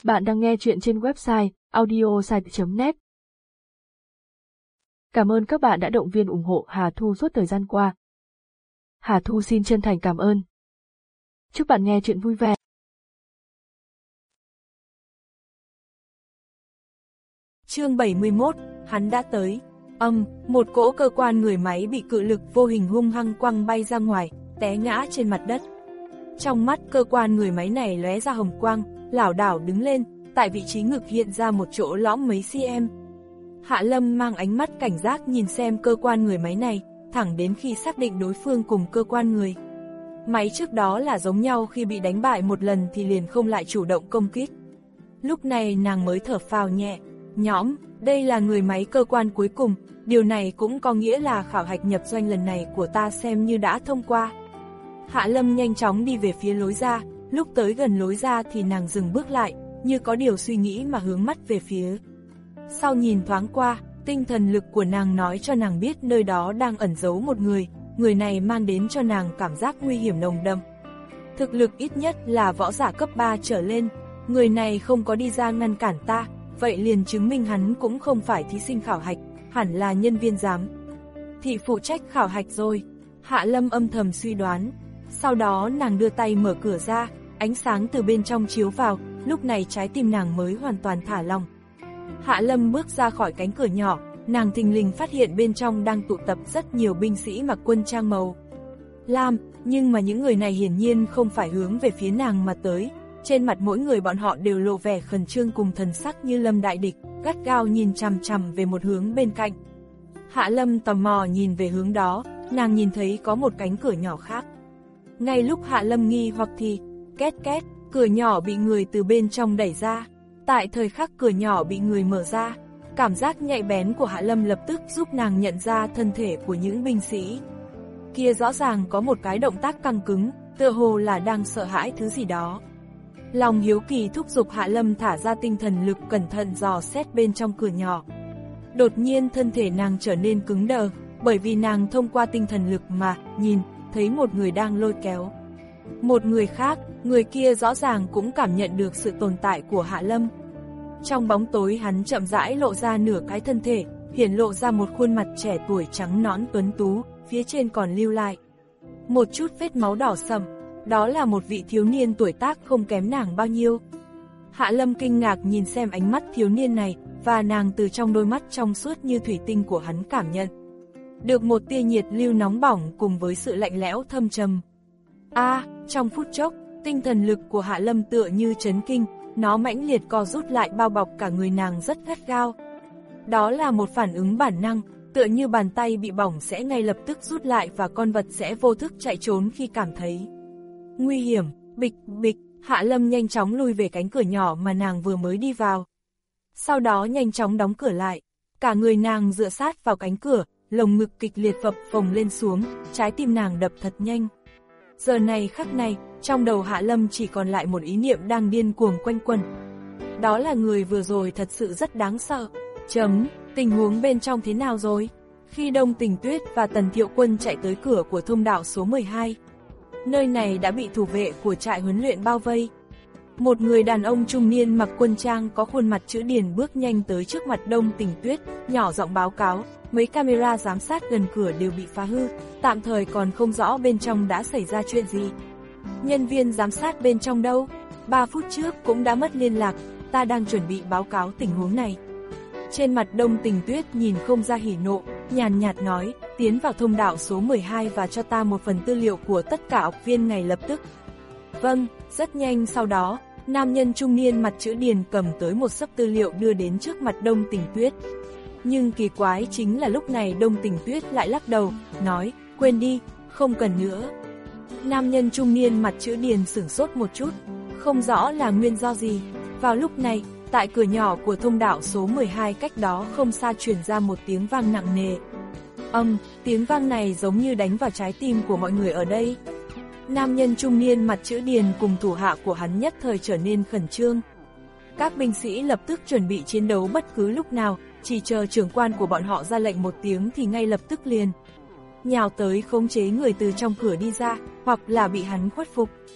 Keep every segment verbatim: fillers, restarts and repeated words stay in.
Bạn đang nghe chuyện trên website audiosite chấm net. Cảm ơn các bạn đã động viên ủng hộ Hà Thu suốt thời gian qua. Hà Thu xin chân thành cảm ơn. Chúc bạn nghe chuyện vui vẻ. Chương bảy mươi mốt, hắn đã tới. Âm, một cỗ cơ quan người máy bị cự lực vô hình hung hăng quăng bay ra ngoài, té ngã trên mặt đất. Trong mắt cơ quan người máy này lóe ra hồng quang, lảo đảo đứng lên, tại vị trí ngực hiện ra một chỗ lõm mấy cm. Hạ Lâm mang ánh mắt cảnh giác nhìn xem cơ quan người máy này, thẳng đến khi xác định đối phương cùng cơ quan người. Máy trước đó là giống nhau, khi bị đánh bại một lần thì liền không lại chủ động công kích. Lúc này nàng mới thở phào nhẹ nhõm, đây là người máy cơ quan cuối cùng, điều này cũng có nghĩa là khảo hạch nhập doanh lần này của ta xem như đã thông qua. Hạ Lâm nhanh chóng đi về phía lối ra, lúc tới gần lối ra thì nàng dừng bước lại, như có điều suy nghĩ mà hướng mắt về phía. Sau nhìn thoáng qua, tinh thần lực của nàng nói cho nàng biết nơi đó đang ẩn giấu một người, người này mang đến cho nàng cảm giác nguy hiểm nồng đậm. Thực lực ít nhất là võ giả cấp ba trở lên, người này không có đi ra ngăn cản ta, vậy liền chứng minh hắn cũng không phải thí sinh khảo hạch, hẳn là nhân viên giám thị phụ trách khảo hạch rồi. Hạ Lâm âm thầm suy đoán. Sau đó nàng đưa tay mở cửa ra, ánh sáng từ bên trong chiếu vào, lúc này trái tim nàng mới hoàn toàn thả lỏng. Hạ Lâm bước ra khỏi cánh cửa nhỏ, nàng thình lình phát hiện bên trong đang tụ tập rất nhiều binh sĩ mặc quân trang màu lam, nhưng mà những người này hiển nhiên không phải hướng về phía nàng mà tới. Trên mặt mỗi người bọn họ đều lộ vẻ khẩn trương cùng thần sắc như lâm đại địch, gắt gao nhìn chằm chằm về một hướng bên cạnh. Hạ Lâm tò mò nhìn về hướng đó, nàng nhìn thấy có một cánh cửa nhỏ khác. Ngay lúc Hạ Lâm nghi hoặc thì, két két, cửa nhỏ bị người từ bên trong đẩy ra. Tại thời khắc cửa nhỏ bị người mở ra, cảm giác nhạy bén của Hạ Lâm lập tức giúp nàng nhận ra thân thể của những binh sĩ. Kia rõ ràng có một cái động tác căng cứng, tựa hồ là đang sợ hãi thứ gì đó. Lòng hiếu kỳ thúc giục Hạ Lâm thả ra tinh thần lực cẩn thận dò xét bên trong cửa nhỏ. Đột nhiên thân thể nàng trở nên cứng đờ, bởi vì nàng thông qua tinh thần lực mà nhìn thấy một người đang lôi kéo một người khác, người kia rõ ràng cũng cảm nhận được sự tồn tại của Hạ Lâm. Trong bóng tối hắn chậm rãi lộ ra nửa cái thân thể, hiển lộ ra một khuôn mặt trẻ tuổi trắng nõn tuấn tú, phía trên còn lưu lại một chút vết máu đỏ sẫm, đó là một vị thiếu niên tuổi tác không kém nàng bao nhiêu. Hạ Lâm kinh ngạc nhìn xem ánh mắt thiếu niên này, và nàng từ trong đôi mắt trong suốt như thủy tinh của hắn cảm nhận được một tia nhiệt lưu nóng bỏng cùng với sự lạnh lẽo thâm trầm. A, à, trong phút chốc, tinh thần lực của Hạ Lâm tựa như chấn kinh, nó mãnh liệt co rút lại bao bọc cả người nàng rất gắt gao. Đó là một phản ứng bản năng, tựa như bàn tay bị bỏng sẽ ngay lập tức rút lại và con vật sẽ vô thức chạy trốn khi cảm thấy nguy hiểm. Bịch bịch, Hạ Lâm nhanh chóng lui về cánh cửa nhỏ mà nàng vừa mới đi vào. Sau đó nhanh chóng đóng cửa lại, cả người nàng dựa sát vào cánh cửa, lồng ngực kịch liệt phập phồng lên xuống, trái tim nàng đập thật nhanh. Giờ này khắc này, trong đầu Hạ Lâm chỉ còn lại một ý niệm đang điên cuồng quanh quẩn. Đó là người vừa rồi thật sự rất đáng sợ. Chấm, tình huống bên trong thế nào rồi? Khi Đông Tình Tuyết và Tần Thiệu Quân chạy tới cửa của thông đạo số mười hai, nơi này đã bị thủ vệ của trại huấn luyện bao vây. Một người đàn ông trung niên mặc quân trang có khuôn mặt chữ điền bước nhanh tới trước mặt Đông Tình Tuyết, nhỏ giọng báo cáo, mấy camera giám sát gần cửa đều bị phá hư, tạm thời còn không rõ bên trong đã xảy ra chuyện gì. Nhân viên giám sát bên trong đâu? Ba phút trước cũng đã mất liên lạc, ta đang chuẩn bị báo cáo tình huống này. Trên mặt Đông Tình Tuyết nhìn không ra hỉ nộ, nhàn nhạt nói, tiến vào thông đạo số mười hai và cho ta một phần tư liệu của tất cả học viên ngay lập tức. Vâng, rất nhanh sau đó, nam nhân trung niên mặt chữ điền cầm tới một xấp tư liệu đưa đến trước mặt Đông Tình Tuyết. Nhưng kỳ quái chính là lúc này Đông Tình Tuyết lại lắc đầu, nói, quên đi, không cần nữa. Nam nhân trung niên mặt chữ điền sửng sốt một chút, không rõ là nguyên do gì. Vào lúc này, tại cửa nhỏ của thông đạo số mười hai cách đó không xa truyền ra một tiếng vang nặng nề. Âm, tiếng vang này giống như đánh vào trái tim của mọi người ở đây. Nam nhân trung niên mặt chữ điền cùng thủ hạ của hắn nhất thời trở nên khẩn trương. Các binh sĩ lập tức chuẩn bị chiến đấu bất cứ lúc nào, chỉ chờ trưởng quan của bọn họ ra lệnh một tiếng thì ngay lập tức liền nhào tới khống chế người từ trong cửa đi ra, hoặc là bị hắn khuất phục.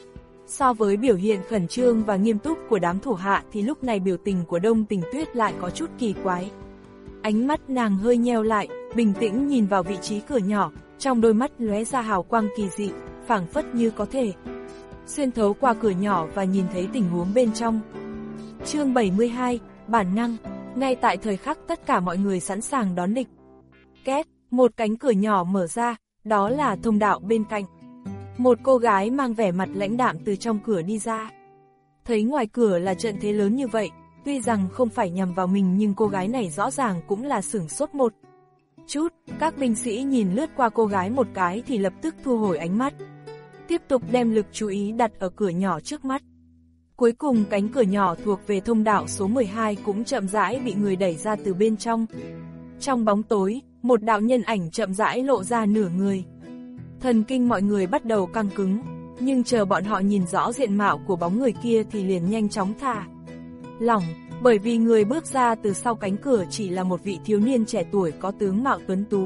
So với biểu hiện khẩn trương và nghiêm túc của đám thủ hạ thì lúc này biểu tình của Đông Tình Tuyết lại có chút kỳ quái. Ánh mắt nàng hơi nheo lại, bình tĩnh nhìn vào vị trí cửa nhỏ, trong đôi mắt lóe ra hào quang kỳ dị, phảng phất như có thể xuyên thấu qua cửa nhỏ và nhìn thấy tình huống bên trong. Chương bảy mươi hai, bản năng. Ngay tại thời khắc tất cả mọi người sẵn sàng đón địch. Két, một cánh cửa nhỏ mở ra, đó là thông đạo bên cạnh. Một cô gái mang vẻ mặt lãnh đạm từ trong cửa đi ra. Thấy ngoài cửa là trận thế lớn như vậy, tuy rằng không phải nhằm vào mình nhưng cô gái này rõ ràng cũng là sửng sốt một chút. Các binh sĩ nhìn lướt qua cô gái một cái thì lập tức thu hồi ánh mắt, tiếp tục đem lực chú ý đặt ở cửa nhỏ trước mắt. Cuối cùng cánh cửa nhỏ thuộc về thông đạo số mười hai cũng chậm rãi bị người đẩy ra từ bên trong. Trong bóng tối, một đạo nhân ảnh chậm rãi lộ ra nửa người. Thần kinh mọi người bắt đầu căng cứng, nhưng chờ bọn họ nhìn rõ diện mạo của bóng người kia thì liền nhanh chóng thả lỏng, bởi vì người bước ra từ sau cánh cửa chỉ là một vị thiếu niên trẻ tuổi có tướng mạo tuấn tú.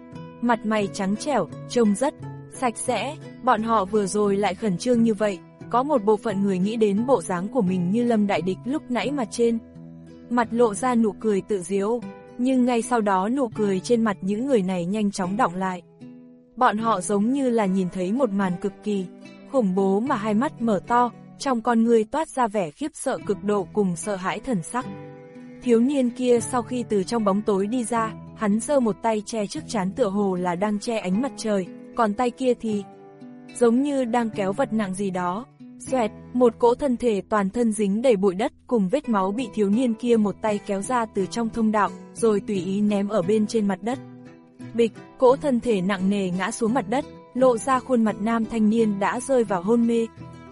Mặt mày trắng trẻo, trông rất sạch sẽ, bọn họ vừa rồi lại khẩn trương như vậy, có một bộ phận người nghĩ đến bộ dáng của mình như Lâm đại địch lúc nãy mà trên mặt lộ ra nụ cười tự giễu, nhưng ngay sau đó nụ cười trên mặt những người này nhanh chóng đọng lại. Bọn họ giống như là nhìn thấy một màn cực kỳ khủng bố mà hai mắt mở to, trong con người toát ra vẻ khiếp sợ cực độ cùng sợ hãi thần sắc. Thiếu niên kia sau khi từ trong bóng tối đi ra, hắn giơ một tay che trước trán tựa hồ là đang che ánh mặt trời, còn tay kia thì giống như đang kéo vật nặng gì đó. Xoẹt, một cỗ thân thể toàn thân dính đầy bụi đất cùng vết máu bị thiếu niên kia một tay kéo ra từ trong thông đạo, rồi tùy ý ném ở bên trên mặt đất. Bịch, cỗ thân thể nặng nề ngã xuống mặt đất, lộ ra khuôn mặt nam thanh niên đã rơi vào hôn mê.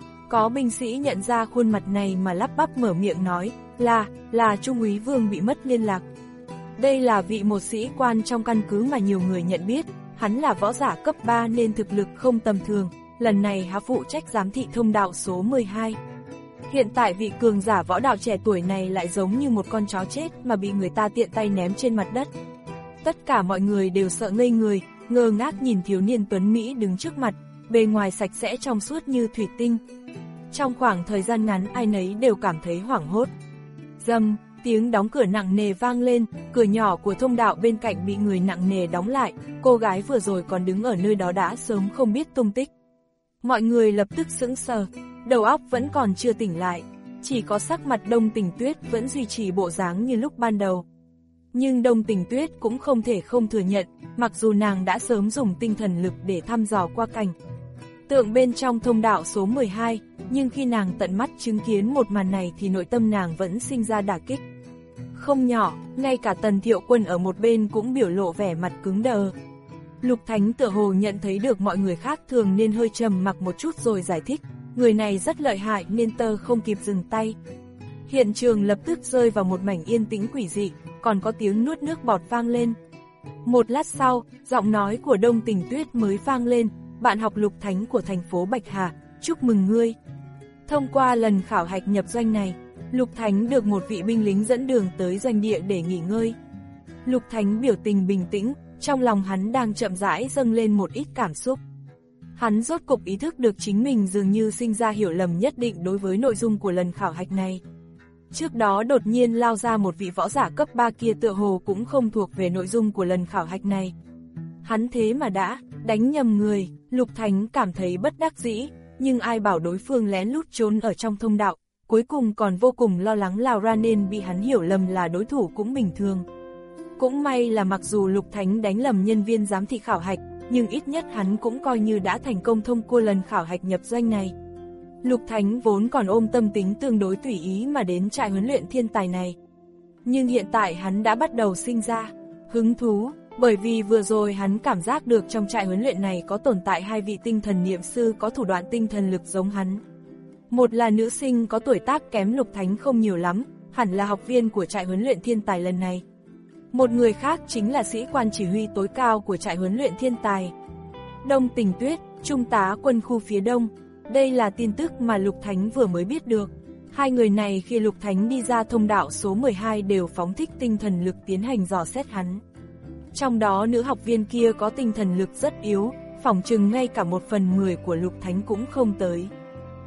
Có binh sĩ nhận ra khuôn mặt này mà lắp bắp mở miệng nói, là, là Trung úy Vương bị mất liên lạc. Đây là vị một sĩ quan trong căn cứ mà nhiều người nhận biết, hắn là võ giả cấp ba nên thực lực không tầm thường, lần này hắn phụ trách giám thị thông đạo số mười hai. Hiện tại vị cường giả võ đạo trẻ tuổi này lại giống như một con chó chết mà bị người ta tiện tay ném trên mặt đất. Tất cả mọi người đều sợ ngây người, ngơ ngác nhìn thiếu niên tuấn Mỹ đứng trước mặt, bề ngoài sạch sẽ trong suốt như thủy tinh. Trong khoảng thời gian ngắn ai nấy đều cảm thấy hoảng hốt. Rầm, tiếng đóng cửa nặng nề vang lên, cửa nhỏ của thông đạo bên cạnh bị người nặng nề đóng lại, cô gái vừa rồi còn đứng ở nơi đó đã sớm không biết tung tích. Mọi người lập tức sững sờ, đầu óc vẫn còn chưa tỉnh lại, chỉ có sắc mặt Đông Tình Tuyết vẫn duy trì bộ dáng như lúc ban đầu. Nhưng Đông Tình Tuyết cũng không thể không thừa nhận, mặc dù nàng đã sớm dùng tinh thần lực để thăm dò qua cảnh tượng bên trong thông đạo số mười hai, nhưng khi nàng tận mắt chứng kiến một màn này thì nội tâm nàng vẫn sinh ra đả kích không nhỏ, ngay cả Tần Thiệu Quân ở một bên cũng biểu lộ vẻ mặt cứng đờ. Lục Thánh tựa hồ nhận thấy được mọi người khác thường nên hơi trầm mặc một chút rồi giải thích, người này rất lợi hại nên tơ không kịp dừng tay. Hiện trường lập tức rơi vào một mảnh yên tĩnh quỷ dị, còn có tiếng nuốt nước bọt vang lên. Một lát sau, giọng nói của Đông Tình Tuyết mới vang lên, bạn học Lục Thánh của thành phố Bạch Hà, chúc mừng ngươi. Thông qua lần khảo hạch nhập doanh này, Lục Thánh được một vị binh lính dẫn đường tới doanh địa để nghỉ ngơi. Lục Thánh biểu tình bình tĩnh, trong lòng hắn đang chậm rãi dâng lên một ít cảm xúc. Hắn rốt cục ý thức được chính mình dường như sinh ra hiểu lầm nhất định đối với nội dung của lần khảo hạch này. Trước đó đột nhiên lao ra một vị võ giả cấp ba kia tựa hồ cũng không thuộc về nội dung của lần khảo hạch này. Hắn thế mà đã đánh nhầm người, Lục Thánh cảm thấy bất đắc dĩ, nhưng ai bảo đối phương lén lút trốn ở trong thông đạo, cuối cùng còn vô cùng lo lắng lao ra nên bị hắn hiểu lầm là đối thủ cũng bình thường. Cũng may là mặc dù Lục Thánh đánh lầm nhân viên giám thị khảo hạch, nhưng ít nhất hắn cũng coi như đã thành công thông qua lần khảo hạch nhập doanh này. Lục Thánh vốn còn ôm tâm tính tương đối tùy ý mà đến trại huấn luyện thiên tài này. Nhưng hiện tại hắn đã bắt đầu sinh ra hứng thú, bởi vì vừa rồi hắn cảm giác được trong trại huấn luyện này có tồn tại hai vị tinh thần niệm sư có thủ đoạn tinh thần lực giống hắn. Một là nữ sinh có tuổi tác kém Lục Thánh không nhiều lắm, hẳn là học viên của trại huấn luyện thiên tài lần này. Một người khác chính là sĩ quan chỉ huy tối cao của trại huấn luyện thiên tài, Đông Tình Tuyết, trung tá quân khu phía đông. Đây là tin tức mà Lục Thánh vừa mới biết được. Hai người này khi Lục Thánh đi ra thông đạo số mười hai đều phóng thích tinh thần lực tiến hành dò xét hắn. Trong đó nữ học viên kia có tinh thần lực rất yếu, phỏng chừng ngay cả một phần mười của Lục Thánh cũng không tới.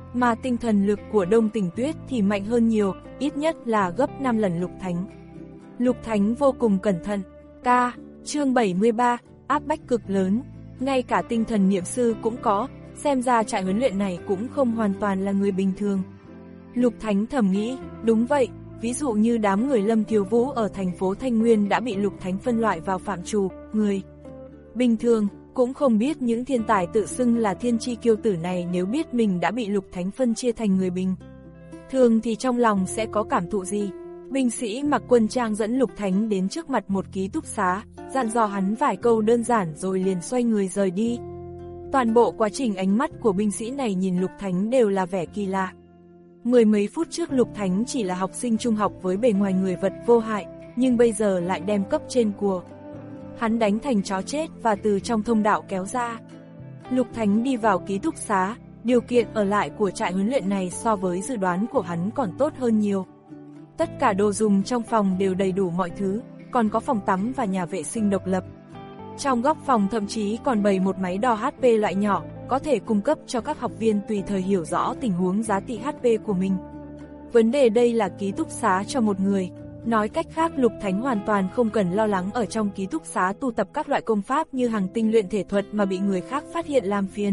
mà tinh thần lực của Đông Tình Tuyết thì mạnh hơn nhiều, ít nhất là gấp năm lần Lục Thánh. Lục Thánh vô cùng cẩn thận. Ca, chương bảy mươi ba, áp bách cực lớn, ngay cả tinh thần niệm sư cũng có, xem ra trại huấn luyện này cũng không hoàn toàn là người bình thường. Lục Thánh thầm nghĩ, đúng vậy, ví dụ như đám người Lâm Thiếu Vũ ở thành phố Thanh Nguyên đã bị Lục Thánh phân loại vào phạm trù, người bình thường, cũng không biết những thiên tài tự xưng là thiên chi kiêu tử này nếu biết mình đã bị Lục Thánh phân chia thành người bình thường thì trong lòng sẽ có cảm thụ gì. Binh sĩ mặc quân trang dẫn Lục Thánh đến trước mặt một ký túc xá, dặn dò hắn vài câu đơn giản rồi liền xoay người rời đi. Toàn bộ quá trình ánh mắt của binh sĩ này nhìn Lục Thánh đều là vẻ kỳ lạ. Mười mấy phút trước Lục Thánh chỉ là học sinh trung học với bề ngoài người vật vô hại, nhưng bây giờ lại đem cấp trên của hắn đánh thành chó chết và từ trong thông đạo kéo ra. Lục Thánh đi vào ký túc xá, điều kiện ở lại của trại huấn luyện này so với dự đoán của hắn còn tốt hơn nhiều. Tất cả đồ dùng trong phòng đều đầy đủ mọi thứ, còn có phòng tắm và nhà vệ sinh độc lập. Trong góc phòng thậm chí còn bày một máy đo hát pê loại nhỏ, có thể cung cấp cho các học viên tùy thời hiểu rõ tình huống giá trị hát pê của mình. Vấn đề đây là ký túc xá cho một người. Nói cách khác, Lục Thánh hoàn toàn không cần lo lắng ở trong ký túc xá tu tập các loại công pháp như hàng tinh luyện thể thuật mà bị người khác phát hiện làm phiền.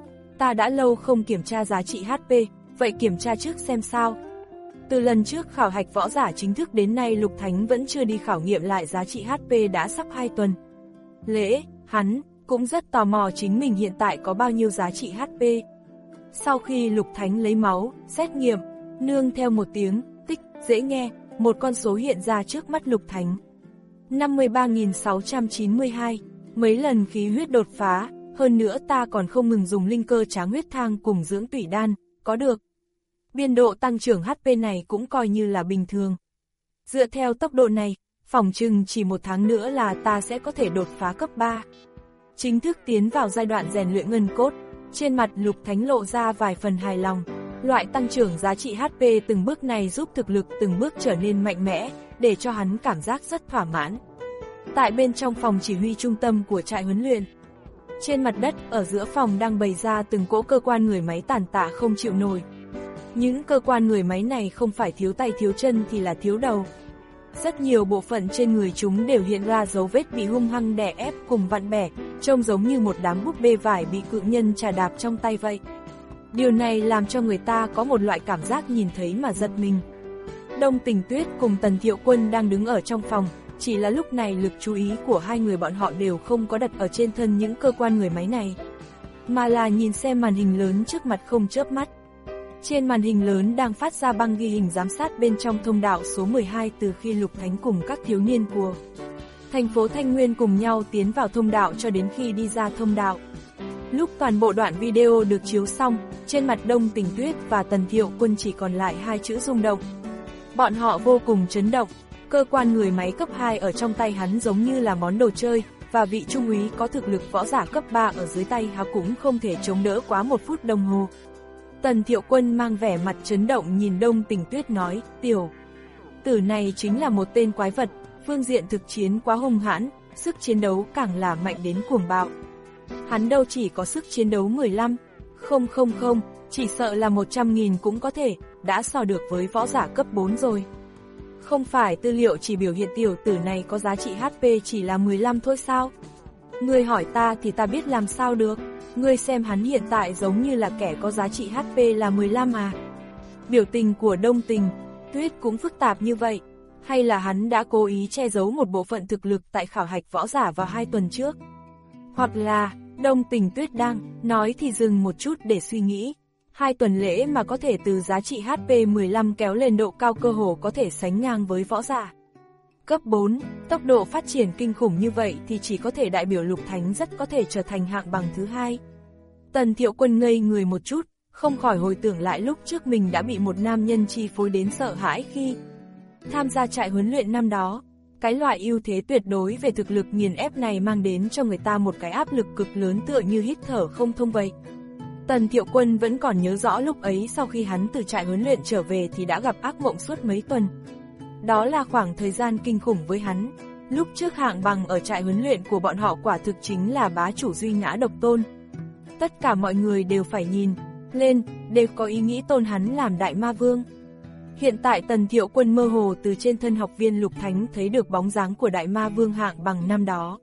Ta đã lâu không kiểm tra giá trị hát pê, vậy kiểm tra trước xem sao. Từ lần trước khảo hạch võ giả chính thức đến nay Lục Thánh vẫn chưa đi khảo nghiệm lại giá trị hát pê đã sắp hai tuần. Lễ, hắn cũng rất tò mò chính mình hiện tại có bao nhiêu giá trị hát pê. Sau khi Lục Thánh lấy máu, xét nghiệm, nương theo một tiếng tích dễ nghe, một con số hiện ra trước mắt Lục Thánh. năm mươi ba nghìn sáu trăm chín mươi hai, mấy lần khí huyết đột phá, hơn nữa ta còn không ngừng dùng linh cơ tráng huyết thang cùng dưỡng tủy đan, có được. Biên độ tăng trưởng hát pê này cũng coi như là bình thường. Dựa theo tốc độ này, phỏng chừng chỉ một tháng nữa là ta sẽ có thể đột phá cấp ba. Chính thức tiến vào giai đoạn rèn luyện ngân cốt, trên mặt Lục Thánh lộ ra vài phần hài lòng. Loại tăng trưởng giá trị hát pê từng bước này giúp thực lực từng bước trở nên mạnh mẽ, để cho hắn cảm giác rất thỏa mãn. Tại bên trong phòng chỉ huy trung tâm của trại huấn luyện, trên mặt đất ở giữa phòng đang bày ra từng cỗ cơ quan người máy tàn tạ không chịu nổi. Những cơ quan người máy này không phải thiếu tay thiếu chân thì là thiếu đầu. Rất nhiều bộ phận trên người chúng đều hiện ra dấu vết bị hung hăng đè ép cùng vặn bẻ, trông giống như một đám búp bê vải bị cự nhân chà đạp trong tay vậy. Điều này làm cho người ta có một loại cảm giác nhìn thấy mà giật mình. Đông Tình Tuyết cùng Tần Thiệu Quân đang đứng ở trong phòng, chỉ là lúc này lực chú ý của hai người bọn họ đều không có đặt ở trên thân những cơ quan người máy này, mà là nhìn xem màn hình lớn trước mặt không chớp mắt. Trên màn hình lớn đang phát ra băng ghi hình giám sát bên trong thông đạo số mười hai từ khi Lục Thánh cùng các thiếu niên của thành phố Thanh Nguyên cùng nhau tiến vào thông đạo cho đến khi đi ra thông đạo. Lúc toàn bộ đoạn video được chiếu xong, trên mặt Đông Tình Tuyết và Tần Thiệu Quân chỉ còn lại hai chữ rung động. Bọn họ vô cùng chấn động, cơ quan người máy cấp hai ở trong tay hắn giống như là món đồ chơi, và vị trung úy có thực lực võ giả cấp ba ở dưới tay hắn cũng không thể chống đỡ quá một phút đồng hồ. Tần Thiệu Quân mang vẻ mặt chấn động nhìn Đông Tình Tuyết nói, tiểu tử này chính là một tên quái vật, phương diện thực chiến quá hung hãn, sức chiến đấu càng là mạnh đến cuồng bạo. Hắn đâu chỉ có sức chiến đấu mười lăm, không không không, chỉ sợ là một trăm nghìn cũng có thể, đã so được với võ giả cấp bốn rồi. Không phải tư liệu chỉ biểu hiện tiểu tử này có giá trị hát pê chỉ là mười lăm thôi sao? Ngươi hỏi ta thì ta biết làm sao được, ngươi xem hắn hiện tại giống như là kẻ có giá trị hát pê là mười lăm à. Biểu tình của Đông Tình Tuyết cũng phức tạp như vậy, hay là hắn đã cố ý che giấu một bộ phận thực lực tại khảo hạch võ giả vào hai tuần trước? Hoặc là, Đông Tình Tuyết đang nói thì dừng một chút để suy nghĩ. Hai tuần lễ mà có thể từ giá trị hát pê mười lăm kéo lên độ cao cơ hồ có thể sánh ngang với võ giả cấp bốn, tốc độ phát triển kinh khủng như vậy thì chỉ có thể đại biểu Lục Thánh rất có thể trở thành hạng bằng thứ hai. Tần Thiệu Quân ngây người một chút, không khỏi hồi tưởng lại lúc trước mình đã bị một nam nhân chi phối đến sợ hãi khi tham gia trại huấn luyện năm đó. Cái loại ưu thế tuyệt đối về thực lực nghiền ép này mang đến cho người ta một cái áp lực cực lớn tựa như hít thở không thông vậy. Tần Thiệu Quân vẫn còn nhớ rõ lúc ấy sau khi hắn từ trại huấn luyện trở về thì đã gặp ác mộng suốt mấy tuần. Đó là khoảng thời gian kinh khủng với hắn. Lúc trước hạng bằng ở trại huấn luyện của bọn họ quả thực chính là bá chủ duy ngã độc tôn. Tất cả mọi người đều phải nhìn, lên, đều có ý nghĩ tôn hắn làm đại ma vương. Hiện tại Tần Thiệu Quân mơ hồ từ trên thân học viên Lục Thánh thấy được bóng dáng của đại ma vương Hạng Bằng năm đó.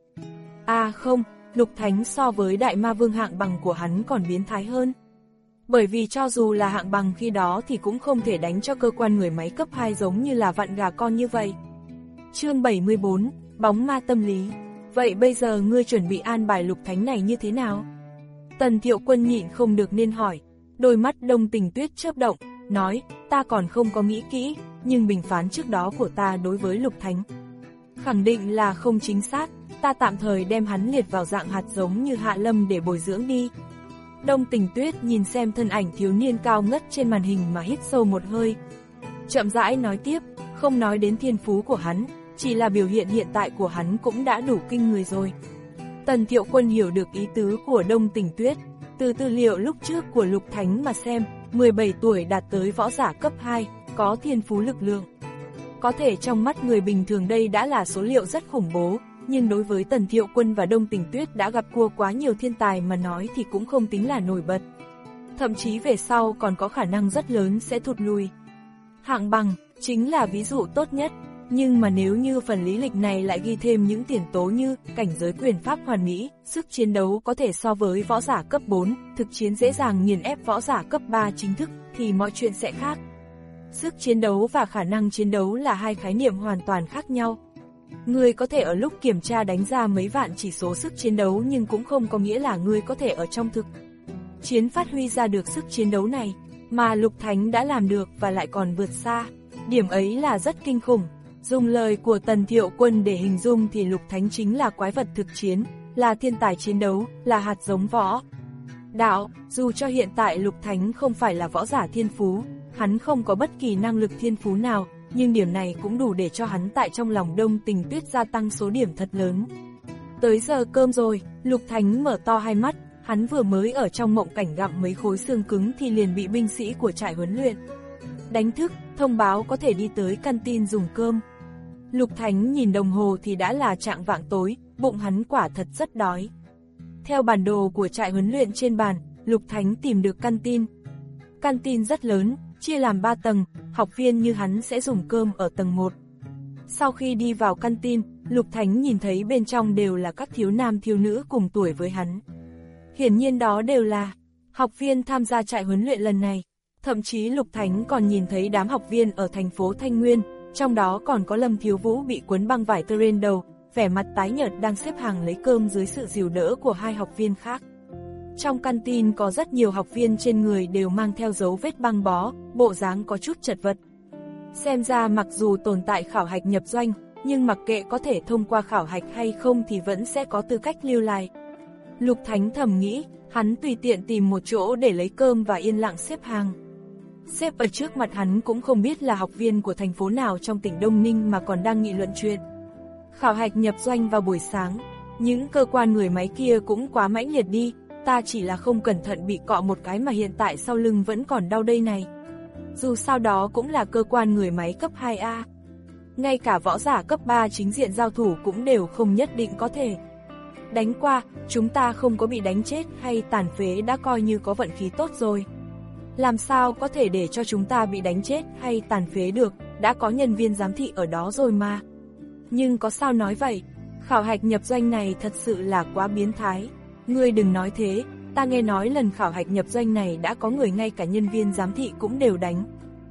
À không, Lục Thánh so với đại ma vương Hạng Bằng của hắn còn biến thái hơn. Bởi vì cho dù là Hạng Bằng khi đó thì cũng không thể đánh cho cơ quan người máy cấp hai giống như là vặn gà con như vậy. Chương bảy mươi bốn, bóng ma tâm lý. Vậy bây giờ ngươi chuẩn bị an bài Lục Thánh này như thế nào? Tần Thiệu Quân nhịn không được nên hỏi. Đôi mắt Đông Tình Tuyết chớp động, nói, ta còn không có nghĩ kỹ, nhưng bình phán trước đó của ta đối với Lục Thánh khẳng định là không chính xác, ta tạm thời đem hắn liệt vào dạng hạt giống như Hạ Lâm để bồi dưỡng đi. Đông Tình Tuyết nhìn xem thân ảnh thiếu niên cao ngất trên màn hình mà hít sâu một hơi. Chậm rãi nói tiếp, không nói đến thiên phú của hắn, chỉ là biểu hiện hiện tại của hắn cũng đã đủ kinh người rồi. Tần Thiệu Quân hiểu được ý tứ của Đông Tình Tuyết, từ tư liệu lúc trước của Lục Thánh mà xem, mười bảy tuổi đạt tới võ giả cấp hai, có thiên phú lực lượng. Có thể trong mắt người bình thường đây đã là số liệu rất khủng bố, nhưng đối với Tần Thiệu Quân và Đông Tình Tuyết đã gặp qua quá nhiều thiên tài mà nói thì cũng không tính là nổi bật. Thậm chí về sau còn có khả năng rất lớn sẽ thụt lùi. Hạng Bằng chính là ví dụ tốt nhất, nhưng mà nếu như phần lý lịch này lại ghi thêm những tiền tố như cảnh giới quyền pháp hoàn mỹ, sức chiến đấu có thể so với võ giả cấp bốn, thực chiến dễ dàng nghiền ép võ giả cấp ba chính thức, thì mọi chuyện sẽ khác. Sức chiến đấu và khả năng chiến đấu là hai khái niệm hoàn toàn khác nhau. Người có thể ở lúc kiểm tra đánh ra mấy vạn chỉ số sức chiến đấu nhưng cũng không có nghĩa là người có thể ở trong thực chiến phát huy ra được sức chiến đấu này, mà Lục Thánh đã làm được và lại còn vượt xa. Điểm ấy là rất kinh khủng. Dùng lời của Tần Thiệu Quân để hình dung thì Lục Thánh chính là quái vật thực chiến, là thiên tài chiến đấu, là hạt giống võ đạo. Dù cho hiện tại Lục Thánh không phải là võ giả thiên phú, hắn không có bất kỳ năng lực thiên phú nào, nhưng điểm này cũng đủ để cho hắn tại trong lòng Đông Tình Tuyết gia tăng số điểm thật lớn. Tới giờ cơm rồi, Lục Thánh mở to hai mắt, hắn vừa mới ở trong mộng cảnh gặm mấy khối xương cứng thì liền bị binh sĩ của trại huấn luyện đánh thức, thông báo có thể đi tới canteen dùng cơm. Lục Thánh nhìn đồng hồ thì đã là trạng vạng tối, bụng hắn quả thật rất đói. Theo bản đồ của trại huấn luyện trên bàn, Lục Thánh tìm được canteen. Canteen rất lớn, chia làm ba tầng, học viên như hắn sẽ dùng cơm ở tầng một. Sau khi đi vào canteen, Lục Thánh nhìn thấy bên trong đều là các thiếu nam thiếu nữ cùng tuổi với hắn. Hiển nhiên đó đều là học viên tham gia trại huấn luyện lần này. Thậm chí Lục Thánh còn nhìn thấy đám học viên ở thành phố Thanh Nguyên, trong đó còn có Lâm Thiếu Vũ bị quấn băng vải tơ lên đầu, vẻ mặt tái nhợt đang xếp hàng lấy cơm dưới sự dìu đỡ của hai học viên khác. Trong canteen có rất nhiều học viên trên người đều mang theo dấu vết băng bó, bộ dáng có chút chật vật. Xem ra mặc dù tồn tại khảo hạch nhập doanh, nhưng mặc kệ có thể thông qua khảo hạch hay không thì vẫn sẽ có tư cách lưu lại. Lục Thánh thầm nghĩ, hắn tùy tiện tìm một chỗ để lấy cơm và yên lặng xếp hàng. Xếp ở trước mặt hắn cũng không biết là học viên của thành phố nào trong tỉnh Đông Ninh mà còn đang nghị luận chuyện khảo hạch nhập doanh vào buổi sáng. Những cơ quan người máy kia cũng quá mãnh liệt đi, ta chỉ là không cẩn thận bị cọ một cái mà hiện tại sau lưng vẫn còn đau đây này. Dù sao đó cũng là cơ quan người máy cấp hai A. Ngay cả võ giả cấp ba chính diện giao thủ cũng đều không nhất định có thể đánh qua, chúng ta không có bị đánh chết hay tàn phế đã coi như có vận khí tốt rồi. Làm sao có thể để cho chúng ta bị đánh chết hay tàn phế được, đã có nhân viên giám thị ở đó rồi mà. Nhưng có sao nói vậy, khảo hạch nhập doanh này thật sự là quá biến thái. Ngươi đừng nói thế, ta nghe nói lần khảo hạch nhập doanh này đã có người ngay cả nhân viên giám thị cũng đều đánh.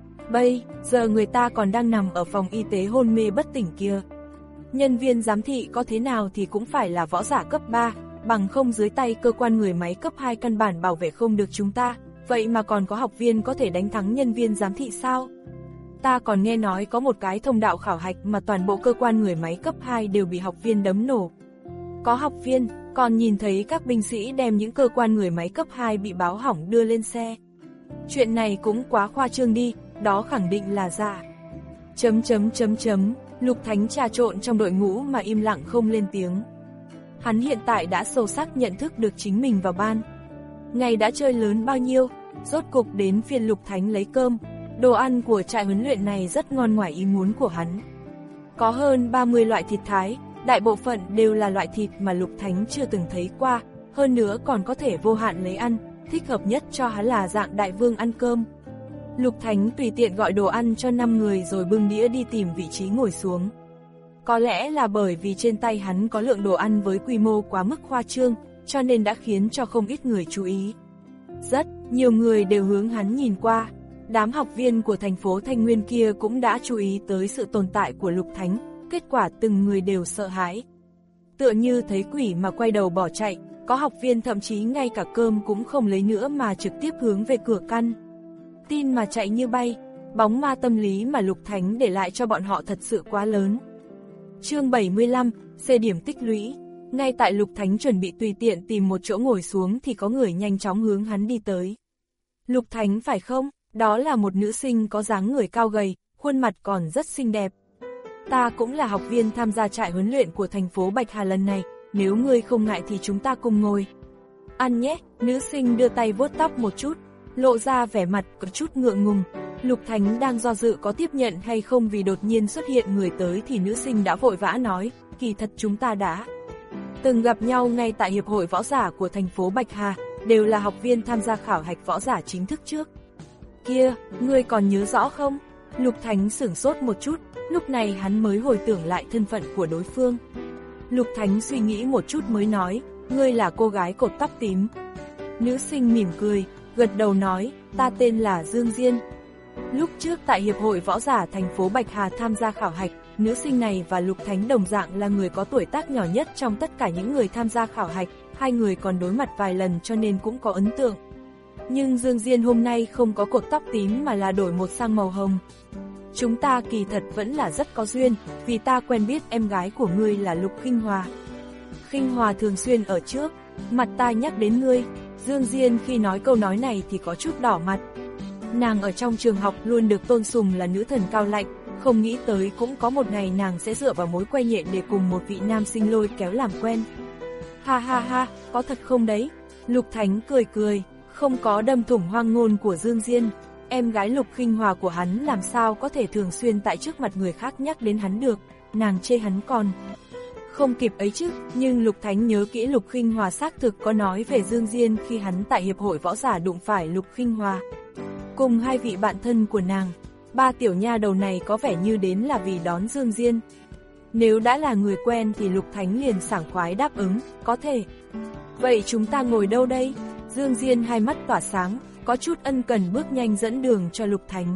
Bây giờ người ta còn đang nằm ở phòng y tế hôn mê bất tỉnh kia. Nhân viên giám thị có thế nào thì cũng phải là võ giả cấp ba, bằng không dưới tay cơ quan người máy cấp hai căn bản bảo vệ không được chúng ta. Vậy mà còn có học viên có thể đánh thắng nhân viên giám thị sao? Ta còn nghe nói có một cái thông đạo khảo hạch mà toàn bộ cơ quan người máy cấp hai đều bị học viên đấm nổ. Có học viên còn nhìn thấy các binh sĩ đem những cơ quan người máy cấp hai bị báo hỏng đưa lên xe. Chuyện này cũng quá khoa trương đi, đó khẳng định là giả. Chấm chấm chấm chấm, Lục Thánh trà trộn trong đội ngũ mà im lặng không lên tiếng. Hắn hiện tại đã sâu sắc nhận thức được chính mình vào ban ngày đã chơi lớn bao nhiêu. Rốt cục đến phiên Lục Thánh lấy cơm. Đồ ăn của trại huấn luyện này rất ngon ngoài ý muốn của hắn. Có hơn ba mươi loại thịt thái, đại bộ phận đều là loại thịt mà Lục Thánh chưa từng thấy qua, hơn nữa còn có thể vô hạn lấy ăn, thích hợp nhất cho hắn là dạng đại vương ăn cơm. Lục Thánh tùy tiện gọi đồ ăn cho năm người rồi bưng đĩa đi tìm vị trí ngồi xuống. Có lẽ là bởi vì trên tay hắn có lượng đồ ăn với quy mô quá mức khoa trương, cho nên đã khiến cho không ít người chú ý. Rất nhiều người đều hướng hắn nhìn qua. Đám học viên của thành phố Thanh Nguyên kia cũng đã chú ý tới sự tồn tại của Lục Thánh, kết quả từng người đều sợ hãi. Tựa như thấy quỷ mà quay đầu bỏ chạy, có học viên thậm chí ngay cả cơm cũng không lấy nữa mà trực tiếp hướng về cửa căn. Tin mà chạy như bay, bóng ma tâm lý mà Lục Thánh để lại cho bọn họ thật sự quá lớn. Chương bảy mươi lăm, C điểm tích lũy. Ngay tại Lục Thánh chuẩn bị tùy tiện tìm một chỗ ngồi xuống thì có người nhanh chóng hướng hắn đi tới. Lục Thánh phải không? Đó là một nữ sinh có dáng người cao gầy, khuôn mặt còn rất xinh đẹp. Ta cũng là học viên tham gia trại huấn luyện của thành phố Bạch Hà lần này, nếu ngươi không ngại thì chúng ta cùng ngồi. Ăn nhé, nữ sinh đưa tay vuốt tóc một chút, lộ ra vẻ mặt có chút ngượng ngùng. Lục Thánh đang do dự có tiếp nhận hay không vì đột nhiên xuất hiện người tới thì nữ sinh đã vội vã nói, kỳ thật chúng ta đã từng gặp nhau ngay tại Hiệp hội Võ giả của thành phố Bạch Hà, đều là học viên tham gia khảo hạch võ giả chính thức trước. Kia, ngươi còn nhớ rõ không? Lục Thánh sửng sốt một chút, lúc này hắn mới hồi tưởng lại thân phận của đối phương. Lục Thánh suy nghĩ một chút mới nói, ngươi là cô gái cột tóc tím. Nữ sinh mỉm cười, gật đầu nói, ta tên là Dương Diên. Lúc trước tại Hiệp hội Võ giả thành phố Bạch Hà tham gia khảo hạch, nữ sinh này và Lục Thánh đồng dạng là người có tuổi tác nhỏ nhất trong tất cả những người tham gia khảo hạch, hai người còn đối mặt vài lần cho nên cũng có ấn tượng. Nhưng Dương Diên hôm nay không có cột tóc tím mà là đổi một sang màu hồng. Chúng ta kỳ thật vẫn là rất có duyên, vì ta quen biết em gái của ngươi là Lục Khinh Hòa. Khinh Hòa thường xuyên ở trước, mặt ta nhắc đến ngươi. Dương Diên khi nói câu nói này thì có chút đỏ mặt. Nàng ở trong trường học luôn được tôn sùng là nữ thần cao lạnh, không nghĩ tới cũng có một ngày nàng sẽ dựa vào mối quen nhện để cùng một vị nam sinh lôi kéo làm quen. Ha ha ha, có thật không đấy? Lục Thánh cười cười, không có đâm thủng hoang ngôn của Dương Diên. Em gái Lục Khinh Hòa của hắn làm sao có thể thường xuyên tại trước mặt người khác nhắc đến hắn được, nàng chê hắn còn không kịp ấy chứ. Nhưng Lục Thánh nhớ kỹ Lục Khinh Hòa xác thực có nói về Dương Diên khi hắn tại Hiệp hội Võ giả đụng phải Lục Khinh Hòa cùng hai vị bạn thân của nàng. Ba tiểu nha đầu này có vẻ như đến là vì đón Dương Diên. Nếu đã là người quen thì Lục Thánh liền sảng khoái đáp ứng, có thể. Vậy chúng ta ngồi đâu đây? Dương Diên hai mắt tỏa sáng, có chút ân cần bước nhanh dẫn đường cho Lục Thánh.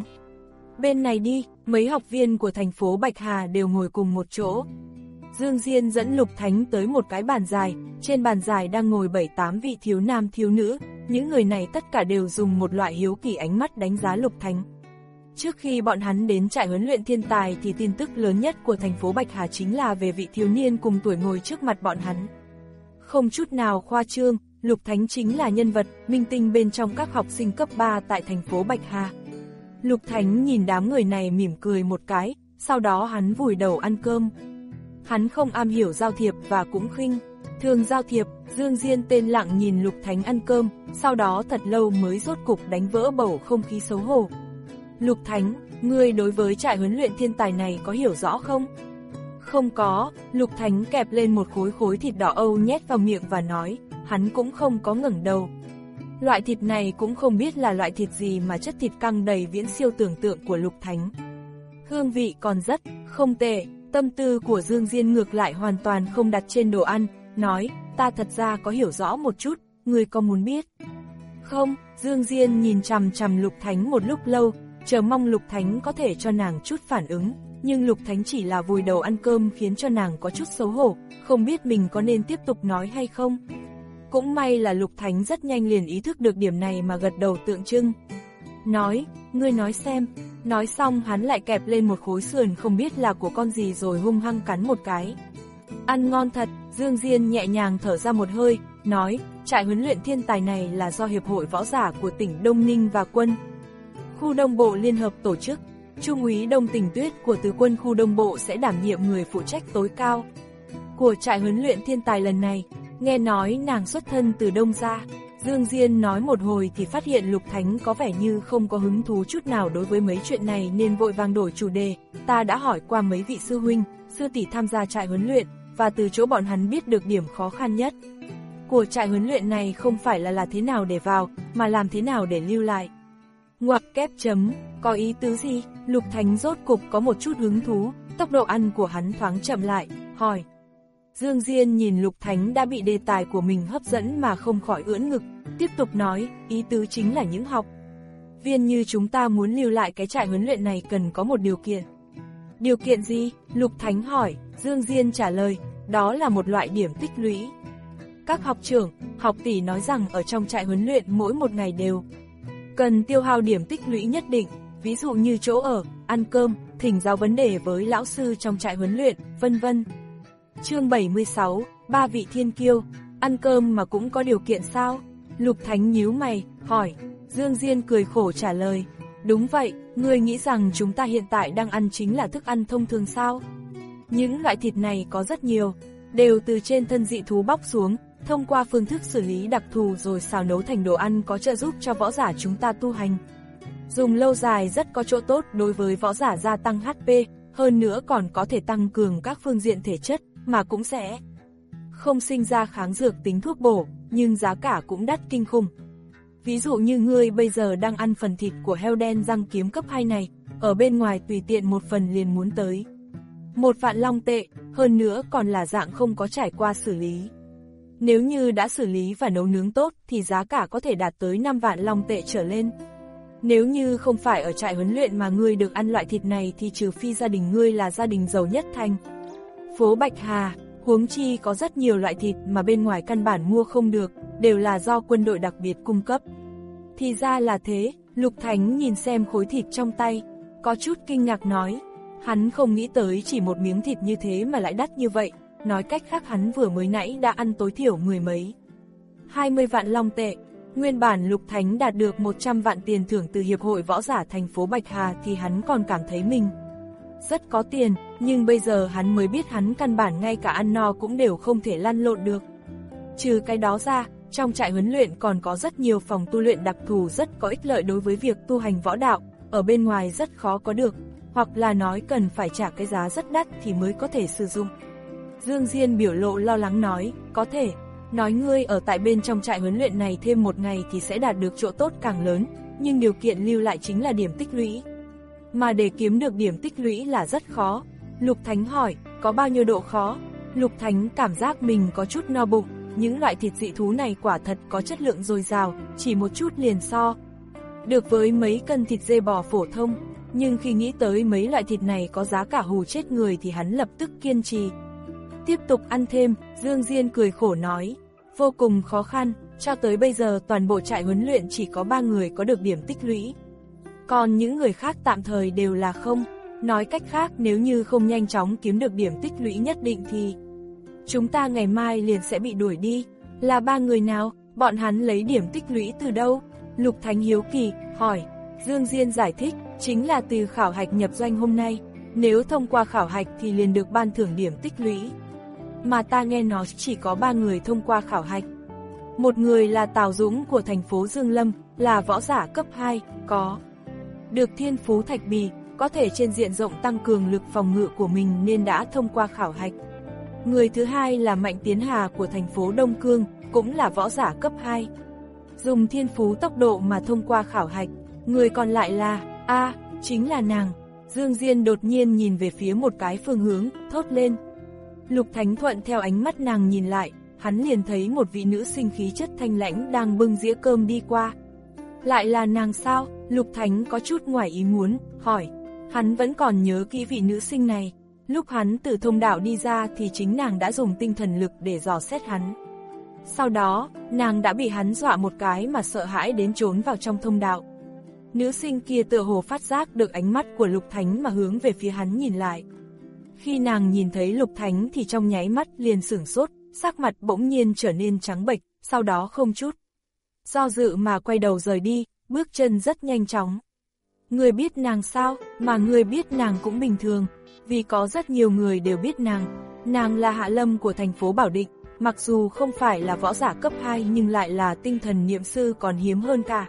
Bên này đi, mấy học viên của thành phố Bạch Hà đều ngồi cùng một chỗ. Dương Diên dẫn Lục Thánh tới một cái bàn dài, trên bàn dài đang ngồi bảy tám vị thiếu nam thiếu nữ, những người này tất cả đều dùng một loại hiếu kỳ ánh mắt đánh giá Lục Thánh. Trước khi bọn hắn đến trại huấn luyện thiên tài thì tin tức lớn nhất của thành phố Bạch Hà chính là về vị thiếu niên cùng tuổi ngồi trước mặt bọn hắn. Không chút nào khoa trương, Lục Thánh chính là nhân vật, minh tinh bên trong các học sinh cấp ba tại thành phố Bạch Hà. Lục Thánh nhìn đám người này mỉm cười một cái, sau đó hắn vùi đầu ăn cơm. Hắn không am hiểu giao thiệp và cũng khinh thường giao thiệp. Dương Diên tên lặng nhìn Lục Thánh ăn cơm, sau đó thật lâu mới rốt cục đánh vỡ bầu không khí xấu hổ. Lục Thánh, ngươi đối với trại huấn luyện thiên tài này có hiểu rõ không? Không có. Lục Thánh kẹp lên một khối khối thịt đỏ Âu nhét vào miệng và nói, hắn cũng không có ngẩng đầu. Loại thịt này cũng không biết là loại thịt gì mà chất thịt căng đầy viễn siêu tưởng tượng của Lục Thánh. Hương vị còn rất không tệ. Tâm tư của Dương Diên ngược lại hoàn toàn không đặt trên đồ ăn, nói, ta thật ra có hiểu rõ một chút, ngươi có muốn biết? Không. Dương Diên nhìn chằm chằm Lục Thánh một lúc lâu, chờ mong Lục Thánh có thể cho nàng chút phản ứng, nhưng Lục Thánh chỉ là vùi đầu ăn cơm khiến cho nàng có chút xấu hổ, không biết mình có nên tiếp tục nói hay không. Cũng may là Lục Thánh rất nhanh liền ý thức được điểm này mà gật đầu tượng trưng. Nói, ngươi nói xem. Nói xong hắn lại kẹp lên một khối sườn không biết là của con gì rồi hung hăng cắn một cái. Ăn ngon thật. Dương Diên nhẹ nhàng thở ra một hơi, nói, trại huấn luyện thiên tài này là do Hiệp hội Võ giả của tỉnh Đông Ninh và quân khu Đông Bộ liên hợp tổ chức. Trung úy Đông Tình Tuyết của từ quân khu Đông Bộ sẽ đảm nhiệm người phụ trách tối cao của trại huấn luyện thiên tài lần này. Nghe nói nàng xuất thân từ Đông gia. Dương Diên nói một hồi thì phát hiện Lục Thánh có vẻ như không có hứng thú chút nào đối với mấy chuyện này nên vội vàng đổi chủ đề. Ta đã hỏi qua mấy vị sư huynh, sư tỷ tham gia trại huấn luyện, và từ chỗ bọn hắn biết được điểm khó khăn nhất của trại huấn luyện này không phải là là thế nào để vào, mà làm thế nào để lưu lại. Ngoặc kép chấm, có ý tứ gì? Lục Thánh rốt cục có một chút hứng thú, tốc độ ăn của hắn thoáng chậm lại, hỏi. Dương Diên nhìn Lục Thánh đã bị đề tài của mình hấp dẫn mà không khỏi ưỡn ngực, tiếp tục nói, ý tứ chính là những học viên như chúng ta muốn lưu lại cái trại huấn luyện này cần có một điều kiện. Điều kiện gì? Lục Thánh hỏi. Dương Diên trả lời, đó là một loại điểm tích lũy. Các học trưởng, học tỷ nói rằng ở trong trại huấn luyện mỗi một ngày đều cần tiêu hao điểm tích lũy nhất định, ví dụ như chỗ ở, ăn cơm, thỉnh giáo vấn đề với lão sư trong trại huấn luyện, vân vân. Chương bảy mươi sáu, ba vị thiên kiêu, ăn cơm mà cũng có điều kiện sao? Lục Thánh nhíu mày, hỏi. Dương Diên cười khổ trả lời, đúng vậy, ngươi nghĩ rằng chúng ta hiện tại đang ăn chính là thức ăn thông thường sao? Những loại thịt này có rất nhiều, đều từ trên thân dị thú bóc xuống, thông qua phương thức xử lý đặc thù rồi xào nấu thành đồ ăn có trợ giúp cho võ giả chúng ta tu hành. Dùng lâu dài rất có chỗ tốt đối với võ giả gia tăng hát pê, hơn nữa còn có thể tăng cường các phương diện thể chất, mà cũng sẽ không sinh ra kháng dược tính thuốc bổ, nhưng giá cả cũng đắt kinh khủng. Ví dụ như ngươi bây giờ đang ăn phần thịt của heo đen răng kiếm cấp hai này, ở bên ngoài tùy tiện một phần liền muốn tới một vạn long tệ, hơn nữa còn là dạng không có trải qua xử lý. Nếu như đã xử lý và nấu nướng tốt thì giá cả có thể đạt tới năm vạn long tệ trở lên. Nếu như không phải ở trại huấn luyện mà ngươi được ăn loại thịt này thì trừ phi gia đình ngươi là gia đình giàu nhất thành phố Bạch Hà, huống chi có rất nhiều loại thịt mà bên ngoài căn bản mua không được, đều là do quân đội đặc biệt cung cấp. Thì ra là thế, Lục Thánh nhìn xem khối thịt trong tay, có chút kinh ngạc nói, hắn không nghĩ tới chỉ một miếng thịt như thế mà lại đắt như vậy, nói cách khác hắn vừa mới nãy đã ăn tối thiểu mười mấy. hai mươi vạn long tệ, nguyên bản Lục Thánh đạt được một trăm vạn tiền thưởng từ Hiệp hội Võ giả thành phố Bạch Hà thì hắn còn cảm thấy mình rất có tiền, nhưng bây giờ hắn mới biết hắn căn bản ngay cả ăn no cũng đều không thể lăn lộn được. Trừ cái đó ra, trong trại huấn luyện còn có rất nhiều phòng tu luyện đặc thù rất có ích lợi đối với việc tu hành võ đạo, ở bên ngoài rất khó có được, hoặc là nói cần phải trả cái giá rất đắt thì mới có thể sử dụng. Dương Diên biểu lộ lo lắng nói, có thể, nói ngươi ở tại bên trong trại huấn luyện này thêm một ngày thì sẽ đạt được chỗ tốt càng lớn, nhưng điều kiện lưu lại chính là điểm tích lũy. Mà để kiếm được điểm tích lũy là rất khó. Lục Thánh hỏi, có bao nhiêu độ khó? Lục Thánh cảm giác mình có chút no bụng, những loại thịt dị thú này quả thật có chất lượng dồi dào, chỉ một chút liền so được với mấy cân thịt dê bò phổ thông, nhưng khi nghĩ tới mấy loại thịt này có giá cả hù chết người thì hắn lập tức kiên trì tiếp tục ăn thêm. Dương Diên cười khổ nói, vô cùng khó khăn, cho tới bây giờ toàn bộ trại huấn luyện chỉ có ba người có được điểm tích lũy, còn những người khác tạm thời đều là không. Nói cách khác, nếu như không nhanh chóng kiếm được điểm tích lũy nhất định thì chúng ta ngày mai liền sẽ bị đuổi đi. Là ba người nào? Bọn hắn lấy điểm tích lũy từ đâu? Lục Thánh hiếu kỳ, hỏi. Dương Diên giải thích, chính là từ khảo hạch nhập doanh hôm nay. Nếu thông qua khảo hạch thì liền được ban thưởng điểm tích lũy. Mà ta nghe nói chỉ có ba người thông qua khảo hạch. Một người là Tào Dũng của thành phố Dương Lâm, là võ giả cấp hai, có được thiên phú thạch bì, có thể trên diện rộng tăng cường lực phòng ngự của mình nên đã thông qua khảo hạch. Người thứ hai là Mạnh Tiến Hà của thành phố Đông Cương, cũng là võ giả cấp hai. Dùng thiên phú tốc độ mà thông qua khảo hạch. Người còn lại là, a à, chính là nàng. Dương Diên đột nhiên nhìn về phía một cái phương hướng, thốt lên. Lục Thánh thuận theo ánh mắt nàng nhìn lại, hắn liền thấy một vị nữ sinh khí chất thanh lãnh đang bưng dĩa cơm đi qua. Lại là nàng sao? Lục Thánh có chút ngoài ý muốn, hỏi. Hắn vẫn còn nhớ kỹ vị nữ sinh này. Lúc hắn từ thông đạo đi ra thì chính nàng đã dùng tinh thần lực để dò xét hắn. Sau đó, nàng đã bị hắn dọa một cái mà sợ hãi đến trốn vào trong thông đạo. Nữ sinh kia tựa hồ phát giác được ánh mắt của Lục Thánh mà hướng về phía hắn nhìn lại. Khi nàng nhìn thấy Lục Thánh thì trong nháy mắt liền sửng sốt, sắc mặt bỗng nhiên trở nên trắng bệch, sau đó không chút do dự mà quay đầu rời đi, bước chân rất nhanh chóng. Người biết nàng sao? Mà người biết nàng cũng bình thường, vì có rất nhiều người đều biết nàng. Nàng là Hạ Lâm của thành phố Bảo Định, mặc dù không phải là võ giả cấp hai nhưng lại là tinh thần niệm sư còn hiếm hơn cả.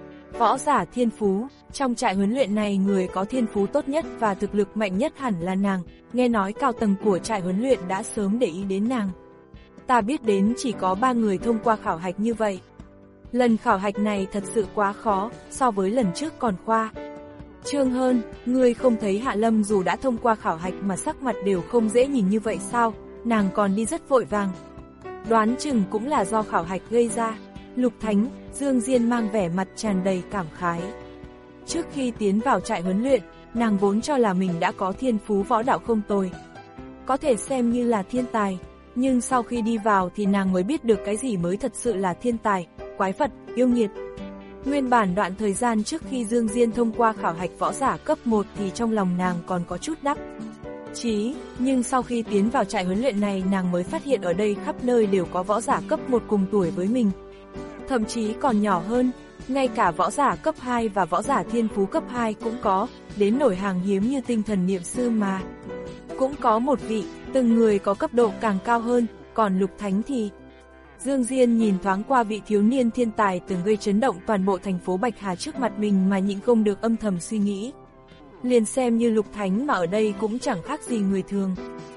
Võ giả thiên phú, trong trại huấn luyện này người có thiên phú tốt nhất và thực lực mạnh nhất hẳn là nàng, nghe nói cao tầng của trại huấn luyện đã sớm để ý đến nàng. ta biết đến chỉ có ba người thông qua khảo hạch như vậy. Lần khảo hạch này thật sự quá khó, so với lần trước còn khoa. Trương hơn, ngươi không thấy Hạ Lâm dù đã thông qua khảo hạch mà sắc mặt đều không dễ nhìn như vậy sao, nàng còn đi rất vội vàng. Đoán chừng cũng là do khảo hạch gây ra. Lục Thánh, Dương Diên mang vẻ mặt tràn đầy cảm khái. Trước khi tiến vào trại huấn luyện, nàng vốn cho là mình đã có thiên phú võ đạo không tồi, có thể xem như là thiên tài, nhưng sau khi đi vào thì nàng mới biết được cái gì mới thật sự là thiên tài, quái vật, yêu nghiệt. Nguyên bản đoạn thời gian trước khi Dương Diên thông qua khảo hạch võ giả cấp một thì trong lòng nàng còn có chút đắc chí, nhưng sau khi tiến vào trại huấn luyện này nàng mới phát hiện ở đây khắp nơi đều có võ giả cấp một cùng tuổi với mình. Thậm chí còn nhỏ hơn, ngay cả võ giả cấp hai và võ giả thiên phú cấp hai cũng có, đến nổi hàng hiếm như tinh thần niệm sư mà. Cũng có một vị, từng người có cấp độ càng cao hơn, còn Lục Thánh thì... Dương Diên nhìn thoáng qua vị thiếu niên thiên tài từng gây chấn động toàn bộ thành phố Bạch Hà trước mặt mình mà nhịn không được âm thầm suy nghĩ. Liền xem như Lục Thánh mà ở đây cũng chẳng khác gì người thường.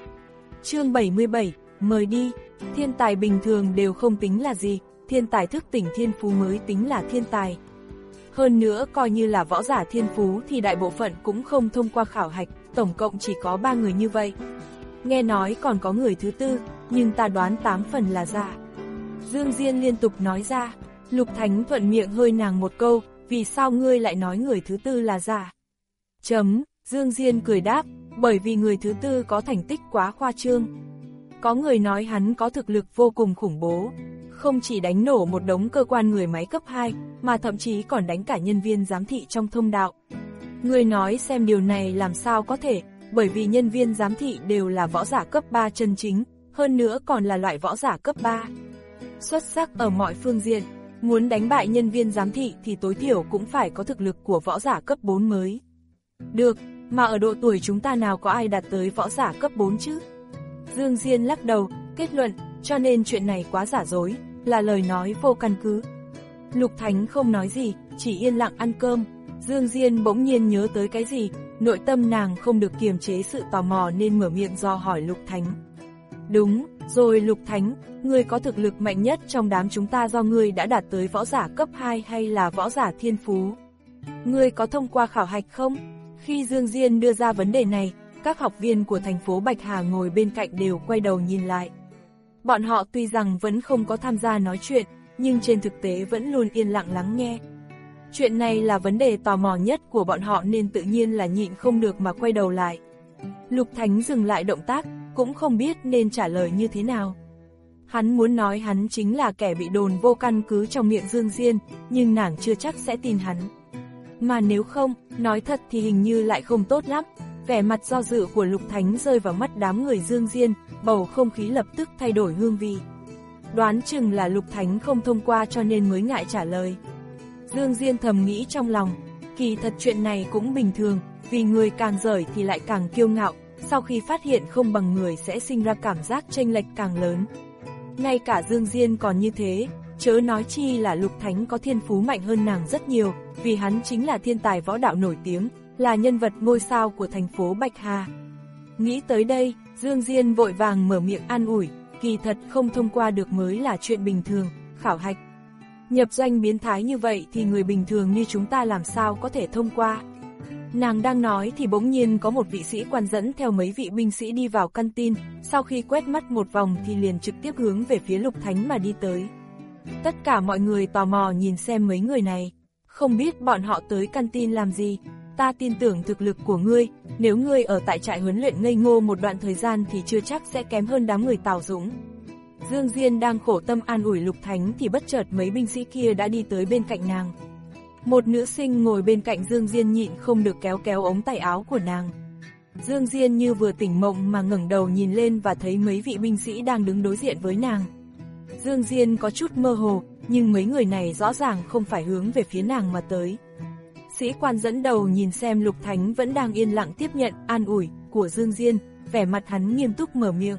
Chương bảy mươi bảy, mời đi. Thiên tài bình thường đều không tính là gì, thiên tài thức tỉnh thiên phú mới tính là thiên tài. Hơn nữa coi như là võ giả thiên phú thì đại bộ phận cũng không thông qua khảo hạch, tổng cộng chỉ có ba người như vậy. Nghe nói còn có người thứ tư, nhưng ta đoán tám phần là giả. Dương Diên liên tục nói ra. Lục Thánh thuận miệng hơi nàng một câu, vì sao ngươi lại nói người thứ tư là giả? Chấm, Dương Diên cười đáp, bởi vì người thứ tư có thành tích quá khoa trương. Có người nói hắn có thực lực vô cùng khủng bố, không chỉ đánh nổ một đống cơ quan người máy cấp hai, mà thậm chí còn đánh cả nhân viên giám thị trong thông đạo. Người nói xem điều này làm sao có thể, bởi vì nhân viên giám thị đều là võ giả cấp ba chân chính, hơn nữa còn là loại võ giả cấp ba. Xuất sắc ở mọi phương diện, muốn đánh bại nhân viên giám thị thì tối thiểu cũng phải có thực lực của võ giả cấp bốn mới được, mà ở độ tuổi chúng ta nào có ai đạt tới võ giả cấp bốn chứ? Dương Diên lắc đầu, kết luận, cho nên chuyện này quá giả dối, là lời nói vô căn cứ. Lục Thánh không nói gì, chỉ yên lặng ăn cơm. Dương Diên bỗng nhiên nhớ tới cái gì, nội tâm nàng không được kiềm chế sự tò mò nên mở miệng do hỏi Lục Thánh. Đúng, rồi Lục Thánh, ngươi có thực lực mạnh nhất trong đám chúng ta do ngươi đã đạt tới võ giả cấp hai hay là võ giả thiên phú? Ngươi có thông qua khảo hạch không? Khi Dương Diên đưa ra vấn đề này, các học viên của thành phố Bạch Hà ngồi bên cạnh đều quay đầu nhìn lại. Bọn họ tuy rằng vẫn không có tham gia nói chuyện, nhưng trên thực tế vẫn luôn yên lặng lắng nghe. Chuyện này là vấn đề tò mò nhất của bọn họ nên tự nhiên là nhịn không được mà quay đầu lại. Lục Thánh dừng lại động tác, cũng không biết nên trả lời như thế nào. Hắn muốn nói hắn chính là kẻ bị đồn vô căn cứ trong miệng Dương Diên, nhưng nàng chưa chắc sẽ tin hắn. Mà nếu không, nói thật thì hình như lại không tốt lắm. Vẻ mặt do dự của Lục Thánh rơi vào mắt đám người Dương Diên, bầu không khí lập tức thay đổi hương vị. Đoán chừng là Lục Thánh không thông qua cho nên mới ngại trả lời. Dương Diên thầm nghĩ trong lòng, kỳ thật chuyện này cũng bình thường, vì người càng giỏi thì lại càng kiêu ngạo, sau khi phát hiện không bằng người sẽ sinh ra cảm giác chênh lệch càng lớn. Ngay cả Dương Diên còn như thế, chớ nói chi là Lục Thánh có thiên phú mạnh hơn nàng rất nhiều, vì hắn chính là thiên tài võ đạo nổi tiếng, là nhân vật ngôi sao của thành phố Bạch Hà. Nghĩ tới đây, Dương Diên vội vàng mở miệng an ủi, kỳ thật không thông qua được mới là chuyện bình thường, khảo hạch. Nhập doanh biến thái như vậy thì người bình thường như chúng ta làm sao có thể thông qua. Nàng đang nói thì bỗng nhiên có một vị sĩ quan dẫn theo mấy vị binh sĩ đi vào căn tin, sau khi quét mắt một vòng thì liền trực tiếp hướng về phía Lục Thánh mà đi tới. Tất cả mọi người tò mò nhìn xem mấy người này, không biết bọn họ tới căn tin làm gì. Ta tin tưởng thực lực của ngươi, nếu ngươi ở tại trại huấn luyện ngây ngô một đoạn thời gian thì chưa chắc sẽ kém hơn đám người Tào Dũng. Dương Diên đang khổ tâm an ủi Lục Thánh thì bất chợt mấy binh sĩ kia đã đi tới bên cạnh nàng. Một nữ sinh ngồi bên cạnh Dương Diên nhịn không được kéo kéo ống tay áo của nàng. Dương Diên như vừa tỉnh mộng mà ngẩng đầu nhìn lên và thấy mấy vị binh sĩ đang đứng đối diện với nàng. Dương Diên có chút mơ hồ, nhưng mấy người này rõ ràng không phải hướng về phía nàng mà tới. Sĩ quan dẫn đầu nhìn xem Lục Thánh vẫn đang yên lặng tiếp nhận an ủi của Dương Diên, vẻ mặt hắn nghiêm túc mở miệng.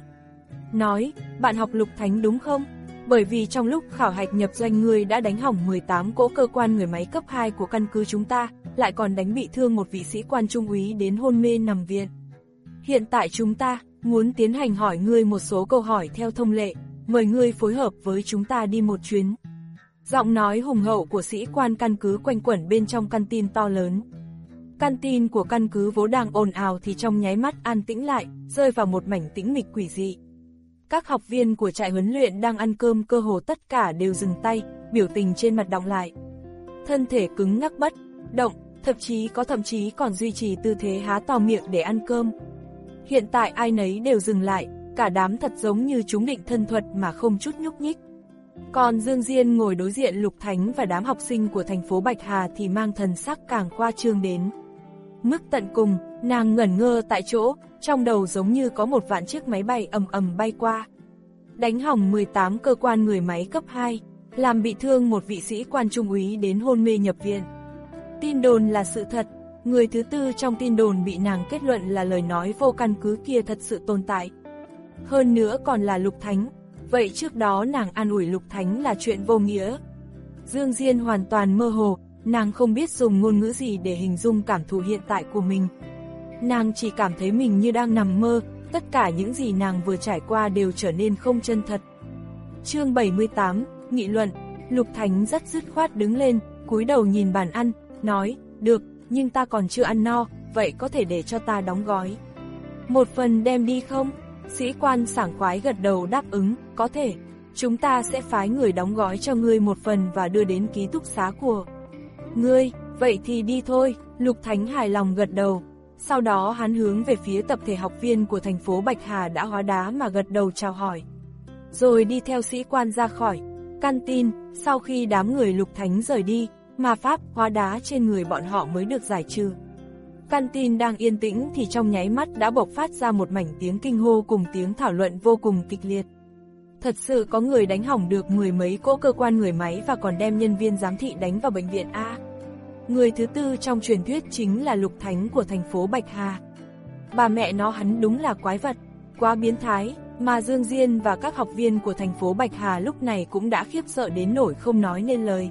Nói, bạn học Lục Thánh đúng không? Bởi vì trong lúc khảo hạch nhập doanh ngươi đã đánh hỏng mười tám cỗ cơ quan người máy cấp hai của căn cứ chúng ta, lại còn đánh bị thương một vị sĩ quan trung úy đến hôn mê nằm viện. Hiện tại chúng ta muốn tiến hành hỏi ngươi một số câu hỏi theo thông lệ, mời ngươi phối hợp với chúng ta đi một chuyến. Giọng nói hùng hậu của sĩ quan căn cứ quanh quẩn bên trong căn tin to lớn. Căn tin của căn cứ vốn đang ồn ào thì trong nháy mắt an tĩnh lại, rơi vào một mảnh tĩnh mịch quỷ dị. Các học viên của trại huấn luyện đang ăn cơm cơ hồ tất cả đều dừng tay, biểu tình trên mặt đọng lại. Thân thể cứng ngắc bất động, thậm chí có thậm chí còn duy trì tư thế há to miệng để ăn cơm. Hiện tại ai nấy đều dừng lại, cả đám thật giống như chúng định thân thuật mà không chút nhúc nhích. Còn Dương Diên ngồi đối diện Lục Thánh và đám học sinh của thành phố Bạch Hà thì mang thần sắc càng khoa trương đến mức tận cùng, nàng ngẩn ngơ tại chỗ, trong đầu giống như có một vạn chiếc máy bay ầm ầm bay qua. Đánh hỏng mười tám cơ quan người máy cấp hai, làm bị thương một vị sĩ quan trung úy đến hôn mê nhập viện. Tin đồn là sự thật, người thứ tư trong tin đồn bị nàng kết luận là lời nói vô căn cứ kia thật sự tồn tại. Hơn nữa còn là Lục Thánh, vậy trước đó nàng an ủi Lục Thánh là chuyện vô nghĩa. Dương Diên hoàn toàn mơ hồ, nàng không biết dùng ngôn ngữ gì để hình dung cảm thụ hiện tại của mình. Nàng chỉ cảm thấy mình như đang nằm mơ, tất cả những gì nàng vừa trải qua đều trở nên không chân thật. Chương bảy mươi tám, nghị luận. Lục Thánh rất dứt khoát đứng lên, cúi đầu nhìn bàn ăn, nói, được, nhưng ta còn chưa ăn no, vậy có thể để cho ta đóng gói một phần đem đi không? Sĩ quan sảng khoái gật đầu đáp ứng, có thể, chúng ta sẽ phái người đóng gói cho ngươi một phần và đưa đến ký túc xá của ngươi, vậy thì đi thôi. Lục Thánh hài lòng gật đầu. Sau đó hắn hướng về phía tập thể học viên của thành phố Bạch Hà đã hóa đá mà gật đầu chào hỏi. Rồi đi theo sĩ quan ra khỏi căn tin. Sau khi đám người Lục Thánh rời đi, ma pháp hóa đá trên người bọn họ mới được giải trừ. Căn tin đang yên tĩnh thì trong nháy mắt đã bộc phát ra một mảnh tiếng kinh hô cùng tiếng thảo luận vô cùng kịch liệt. Thật sự có người đánh hỏng được mười mấy cỗ cơ quan người máy và còn đem nhân viên giám thị đánh vào bệnh viện A. Người thứ tư trong truyền thuyết chính là Lục Thánh của thành phố Bạch Hà. Bà mẹ nó hắn đúng là quái vật, quá biến thái, mà Dương Diên và các học viên của thành phố Bạch Hà lúc này cũng đã khiếp sợ đến nỗi không nói nên lời.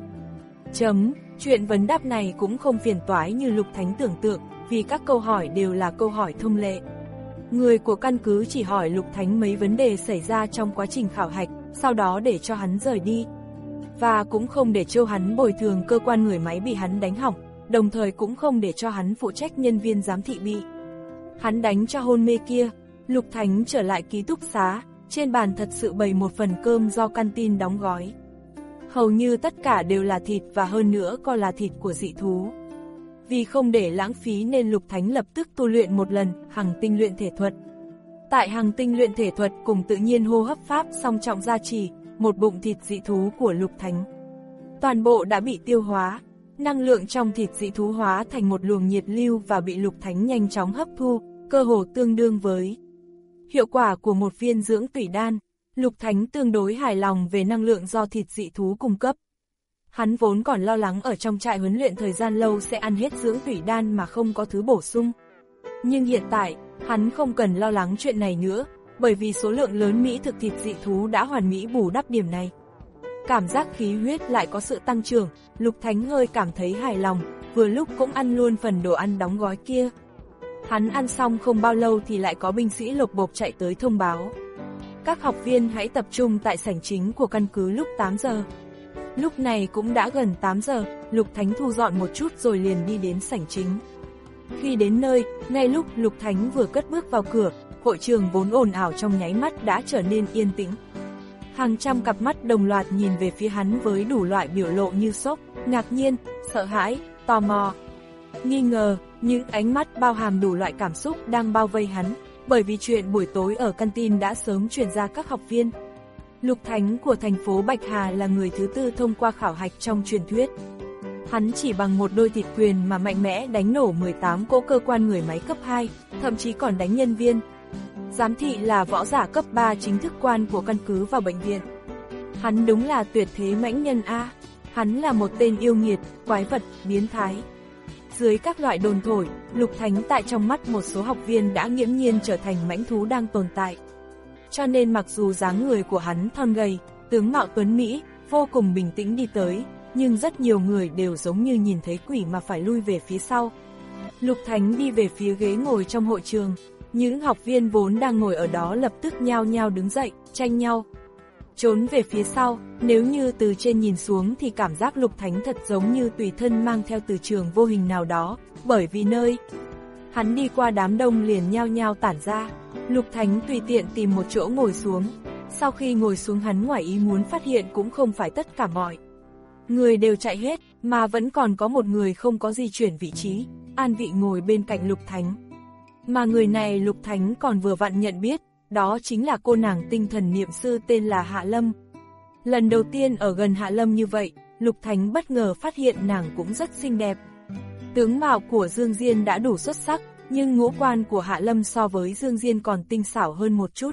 Chấm, chuyện vấn đáp này cũng không phiền toái như Lục Thánh tưởng tượng, vì các câu hỏi đều là câu hỏi thông lệ. Người của căn cứ chỉ hỏi Lục Thánh mấy vấn đề xảy ra trong quá trình khảo hạch, sau đó để cho hắn rời đi. Và cũng không để cho hắn bồi thường cơ quan người máy bị hắn đánh hỏng, đồng thời cũng không để cho hắn phụ trách nhân viên giám thị bị hắn đánh cho hôn mê kia. Lục Thánh trở lại ký túc xá, trên bàn thật sự bày một phần cơm do căn tin đóng gói. Hầu như tất cả đều là thịt và hơn nữa còn là thịt của dị thú. Vì không để lãng phí nên Lục Thánh lập tức tu luyện một lần hằng tinh luyện thể thuật. Tại hằng tinh luyện thể thuật cùng tự nhiên hô hấp pháp song trọng gia trì, một bụng thịt dị thú của Lục Thánh toàn bộ đã bị tiêu hóa. Năng lượng trong thịt dị thú hóa thành một luồng nhiệt lưu và bị Lục Thánh nhanh chóng hấp thu, cơ hồ tương đương với hiệu quả của một viên dưỡng tủy đan. Lục Thánh tương đối hài lòng về năng lượng do thịt dị thú cung cấp. Hắn vốn còn lo lắng ở trong trại huấn luyện thời gian lâu sẽ ăn hết dưỡng tủy đan mà không có thứ bổ sung. Nhưng hiện tại, hắn không cần lo lắng chuyện này nữa, bởi vì số lượng lớn mỹ thực thịt dị thú đã hoàn mỹ bù đắp điểm này. Cảm giác khí huyết lại có sự tăng trưởng, Lục Thánh hơi cảm thấy hài lòng, vừa lúc cũng ăn luôn phần đồ ăn đóng gói kia. Hắn ăn xong không bao lâu thì lại có binh sĩ lộc bộc chạy tới thông báo. Các học viên hãy tập trung tại sảnh chính của căn cứ lúc tám giờ. Lúc này cũng đã gần tám giờ, Lục Thánh thu dọn một chút rồi liền đi đến sảnh chính. Khi đến nơi, ngay lúc Lục Thánh vừa cất bước vào cửa, hội trường vốn ồn ào trong nháy mắt đã trở nên yên tĩnh. Hàng trăm cặp mắt đồng loạt nhìn về phía hắn với đủ loại biểu lộ như sốc, ngạc nhiên, sợ hãi, tò mò, nghi ngờ, những ánh mắt bao hàm đủ loại cảm xúc đang bao vây hắn, bởi vì chuyện buổi tối ở căn tin đã sớm truyền ra các học viên. Lục Thánh của thành phố Bạch Hà là người thứ tư thông qua khảo hạch trong truyền thuyết. Hắn chỉ bằng một đôi thịt quyền mà mạnh mẽ đánh nổ mười tám cỗ cơ quan người máy cấp hai, thậm chí còn đánh nhân viên giám thị là võ giả cấp ba chính thức quan của căn cứ vào bệnh viện. Hắn đúng là tuyệt thế mãnh nhân a. Hắn là một tên yêu nghiệt, quái vật, biến thái. Dưới các loại đồn thổi, Lục Thánh tại trong mắt một số học viên đã nghiễm nhiên trở thành mãnh thú đang tồn tại. Cho nên mặc dù dáng người của hắn thon gầy, tướng mạo tuấn mỹ, vô cùng bình tĩnh đi tới, nhưng rất nhiều người đều giống như nhìn thấy quỷ mà phải lui về phía sau. Lục Thánh đi về phía ghế ngồi trong hội trường, những học viên vốn đang ngồi ở đó lập tức nhao nhao đứng dậy, tranh nhau trốn về phía sau, nếu như từ trên nhìn xuống thì cảm giác Lục Thánh thật giống như tùy thân mang theo từ trường vô hình nào đó, bởi vì nơi hắn đi qua đám đông liền nhao nhao tản ra. Lục Thánh tùy tiện tìm một chỗ ngồi xuống, sau khi ngồi xuống hắn ngoài ý muốn phát hiện cũng không phải tất cả mọi người đều chạy hết, mà vẫn còn có một người không có di chuyển vị trí, an vị ngồi bên cạnh Lục Thánh. Mà người này Lục Thánh còn vừa vặn nhận biết, đó chính là cô nàng tinh thần niệm sư tên là Hạ Lâm. Lần đầu tiên ở gần Hạ Lâm như vậy, Lục Thánh bất ngờ phát hiện nàng cũng rất xinh đẹp. Tướng mạo của Dương Diên đã đủ xuất sắc, nhưng ngũ quan của Hạ Lâm so với Dương Diên còn tinh xảo hơn một chút.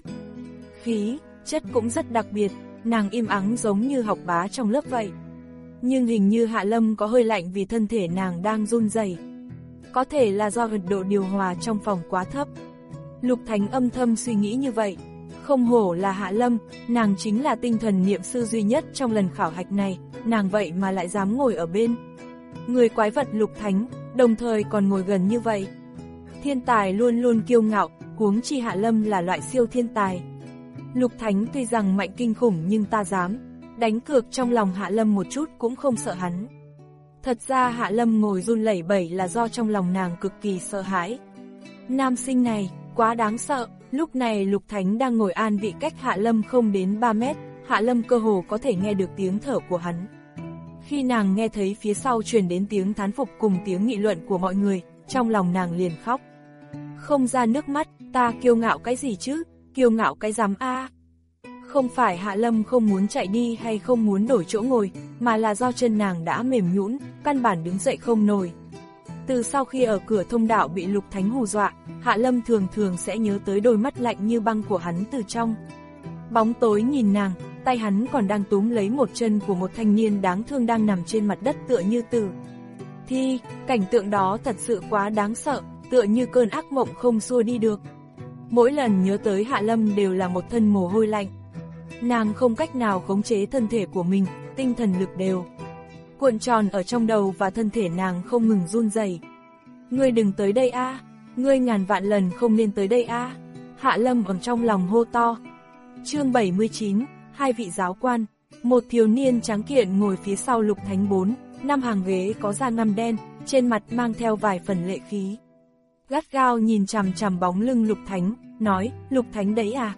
Khí, chất cũng rất đặc biệt, nàng im ắng giống như học bá trong lớp vậy. Nhưng hình như Hạ Lâm có hơi lạnh vì thân thể nàng đang run rẩy. Có thể là do nhiệt độ điều hòa trong phòng quá thấp. Lục Thánh âm thầm suy nghĩ như vậy. Không hổ là Hạ Lâm, nàng chính là tinh thần niệm sư duy nhất trong lần khảo hạch này, nàng vậy mà lại dám ngồi ở bên người quái vật Lục Thánh, đồng thời còn ngồi gần như vậy. Thiên tài luôn luôn kiêu ngạo, huống chi Hạ Lâm là loại siêu thiên tài. Lục Thánh tuy rằng mạnh kinh khủng nhưng ta dám đánh cược trong lòng Hạ Lâm một chút cũng không sợ hắn. Thật ra Hạ Lâm ngồi run lẩy bẩy là do trong lòng nàng cực kỳ sợ hãi. Nam sinh này, quá đáng sợ. Lúc này Lục Thánh đang ngồi an vị cách Hạ Lâm không đến ba mét, Hạ Lâm cơ hồ có thể nghe được tiếng thở của hắn. Khi nàng nghe thấy phía sau truyền đến tiếng thán phục cùng tiếng nghị luận của mọi người, trong lòng nàng liền khóc. Không ra nước mắt, ta kiêu ngạo cái gì chứ, kiêu ngạo cái dám a. Không phải Hạ Lâm không muốn chạy đi hay không muốn đổi chỗ ngồi, mà là do chân nàng đã mềm nhũn, căn bản đứng dậy không nổi. Từ sau khi ở cửa thông đạo bị Lục Thánh hù dọa, Hạ Lâm thường thường sẽ nhớ tới đôi mắt lạnh như băng của hắn từ trong bóng tối nhìn nàng, tay hắn còn đang túm lấy một chân của một thanh niên đáng thương đang nằm trên mặt đất tựa như tử thi. Cảnh tượng đó thật sự quá đáng sợ, tựa như cơn ác mộng không xua đi được. Mỗi lần nhớ tới Hạ Lâm đều là một thân mồ hôi lạnh. Nàng không cách nào khống chế thân thể của mình, tinh thần lực đều cuộn tròn ở trong đầu và thân thể nàng không ngừng run rẩy. Ngươi đừng tới đây a, ngươi ngàn vạn lần không nên tới đây a. Hạ Lâm ở trong lòng hô to. Chương bảy mươi chín, hai vị giáo quan. Một thiếu niên trắng kiện ngồi phía sau Lục Thánh bốn, năm hàng ghế có da ngăm đen, trên mặt mang theo vài phần lệ khí. Gắt gao nhìn chằm chằm bóng lưng Lục Thánh, nói, Lục Thánh đấy à?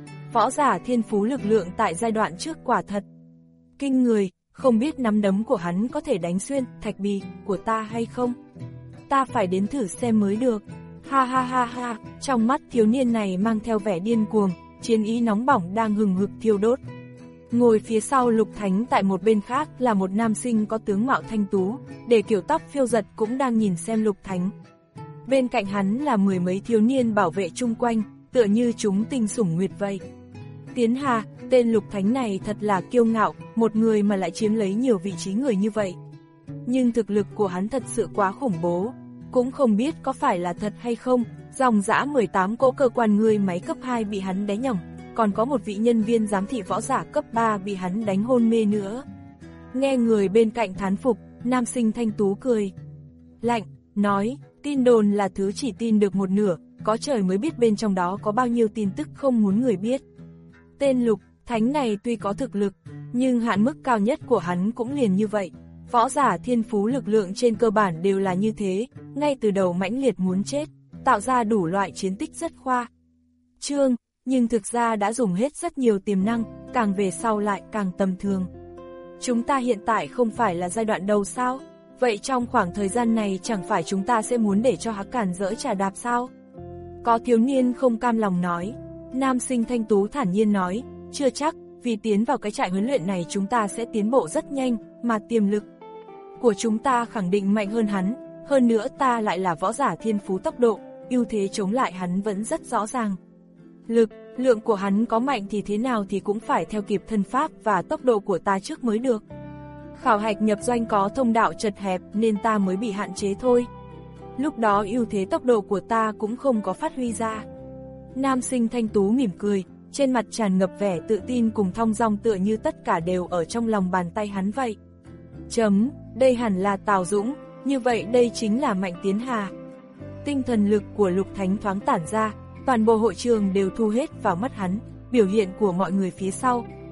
Võ giả thiên phú lực lượng tại giai đoạn trước quả thật kinh người, không biết nắm đấm của hắn có thể đánh xuyên thạch bì của ta hay không? Ta phải đến thử xem mới được. Ha ha ha ha, trong mắt thiếu niên này mang theo vẻ điên cuồng, chiến ý nóng bỏng đang hừng hực thiêu đốt. Ngồi phía sau Lục Thánh tại một bên khác là một nam sinh có tướng mạo thanh tú, để kiểu tóc phiêu giật cũng đang nhìn xem Lục Thánh. Bên cạnh hắn là mười mấy thiếu niên bảo vệ chung quanh, tựa như chúng tinh sủng nguyệt vậy. Tiến Hà, tên Lục Thánh này thật là kiêu ngạo, một người mà lại chiếm lấy nhiều vị trí người như vậy. Nhưng thực lực của hắn thật sự quá khủng bố, cũng không biết có phải là thật hay không, dòng dã mười tám cỗ cơ quan người máy cấp hai bị hắn đánh nhỏng, còn có một vị nhân viên giám thị võ giả cấp ba bị hắn đánh hôn mê nữa. Nghe người bên cạnh thán phục, nam sinh thanh tú cười lạnh, nói, tin đồn là thứ chỉ tin được một nửa, có trời mới biết bên trong đó có bao nhiêu tin tức không muốn người biết. Tên Lục Thánh này tuy có thực lực, nhưng hạn mức cao nhất của hắn cũng liền như vậy. Võ giả thiên phú lực lượng trên cơ bản đều là như thế, ngay từ đầu mãnh liệt muốn chết, tạo ra đủ loại chiến tích rất khoa trương, nhưng thực ra đã dùng hết rất nhiều tiềm năng, càng về sau lại càng tầm thường. Chúng ta hiện tại không phải là giai đoạn đầu sao? Vậy trong khoảng thời gian này chẳng phải chúng ta sẽ muốn để cho Hắc Càn dỡ trà đạp sao? Có thiếu niên không cam lòng nói. Nam sinh thanh tú thản nhiên nói, chưa chắc, vì tiến vào cái trại huấn luyện này chúng ta sẽ tiến bộ rất nhanh, mà tiềm lực của chúng ta khẳng định mạnh hơn hắn, hơn nữa ta lại là võ giả thiên phú tốc độ, ưu thế chống lại hắn vẫn rất rõ ràng. Lực, lượng của hắn có mạnh thì thế nào thì cũng phải theo kịp thân pháp và tốc độ của ta trước mới được. Khảo hạch nhập doanh có thông đạo chật hẹp nên ta mới bị hạn chế thôi. Lúc đó ưu thế tốc độ của ta cũng không có phát huy ra. Nam sinh thanh tú mỉm cười, trên mặt tràn ngập vẻ tự tin cùng thong dong tựa như tất cả đều ở trong lòng bàn tay hắn vậy. Chấm, đây hẳn là Tào Dũng, như vậy đây chính là Mạnh Tiến Hà. Tinh thần lực của Lục Thánh thoáng tản ra, toàn bộ hội trường đều thu hết vào mắt hắn, biểu hiện của mọi người phía sau.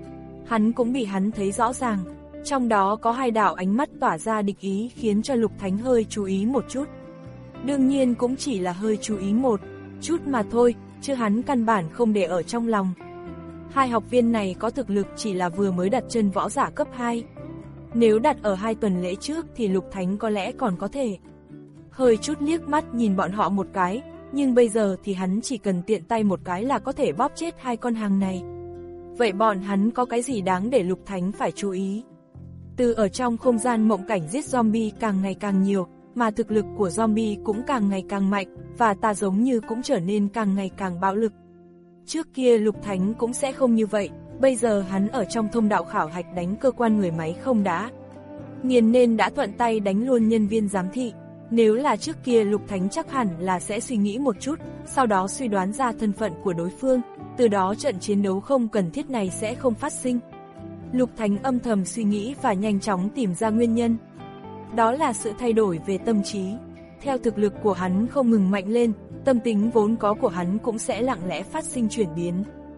hắn cũng bị hắn thấy rõ ràng. Trong đó có hai đạo ánh mắt tỏa ra địch ý khiến cho Lục Thánh hơi chú ý một chút. Đương nhiên cũng chỉ là hơi chú ý một chút mà thôi, chứ hắn căn bản không để ở trong lòng. Hai học viên này có thực lực chỉ là vừa mới đặt chân võ giả cấp hai. Nếu đặt ở hai tuần lễ trước thì Lục Thánh có lẽ còn có thể. Hơi chút liếc mắt nhìn bọn họ một cái, nhưng bây giờ thì hắn chỉ cần tiện tay một cái là có thể bóp chết hai con hàng này. Vậy bọn hắn có cái gì đáng để Lục Thánh phải chú ý? Từ ở trong không gian mộng cảnh giết zombie càng ngày càng nhiều, mà thực lực của zombie cũng càng ngày càng mạnh, và ta giống như cũng trở nên càng ngày càng bạo lực. Trước kia Lục Thánh cũng sẽ không như vậy, bây giờ hắn ở trong thông đạo khảo hạch đánh cơ quan người máy không đã. Nghiền nên đã thuận tay đánh luôn nhân viên giám thị. Nếu là trước kia Lục Thánh chắc hẳn là sẽ suy nghĩ một chút, sau đó suy đoán ra thân phận của đối phương, từ đó trận chiến đấu không cần thiết này sẽ không phát sinh. Lục Thánh âm thầm suy nghĩ và nhanh chóng tìm ra nguyên nhân. Đó là sự thay đổi về tâm trí. Theo thực lực của hắn không ngừng mạnh lên, tâm tính vốn có của hắn cũng sẽ lặng lẽ phát sinh chuyển biến.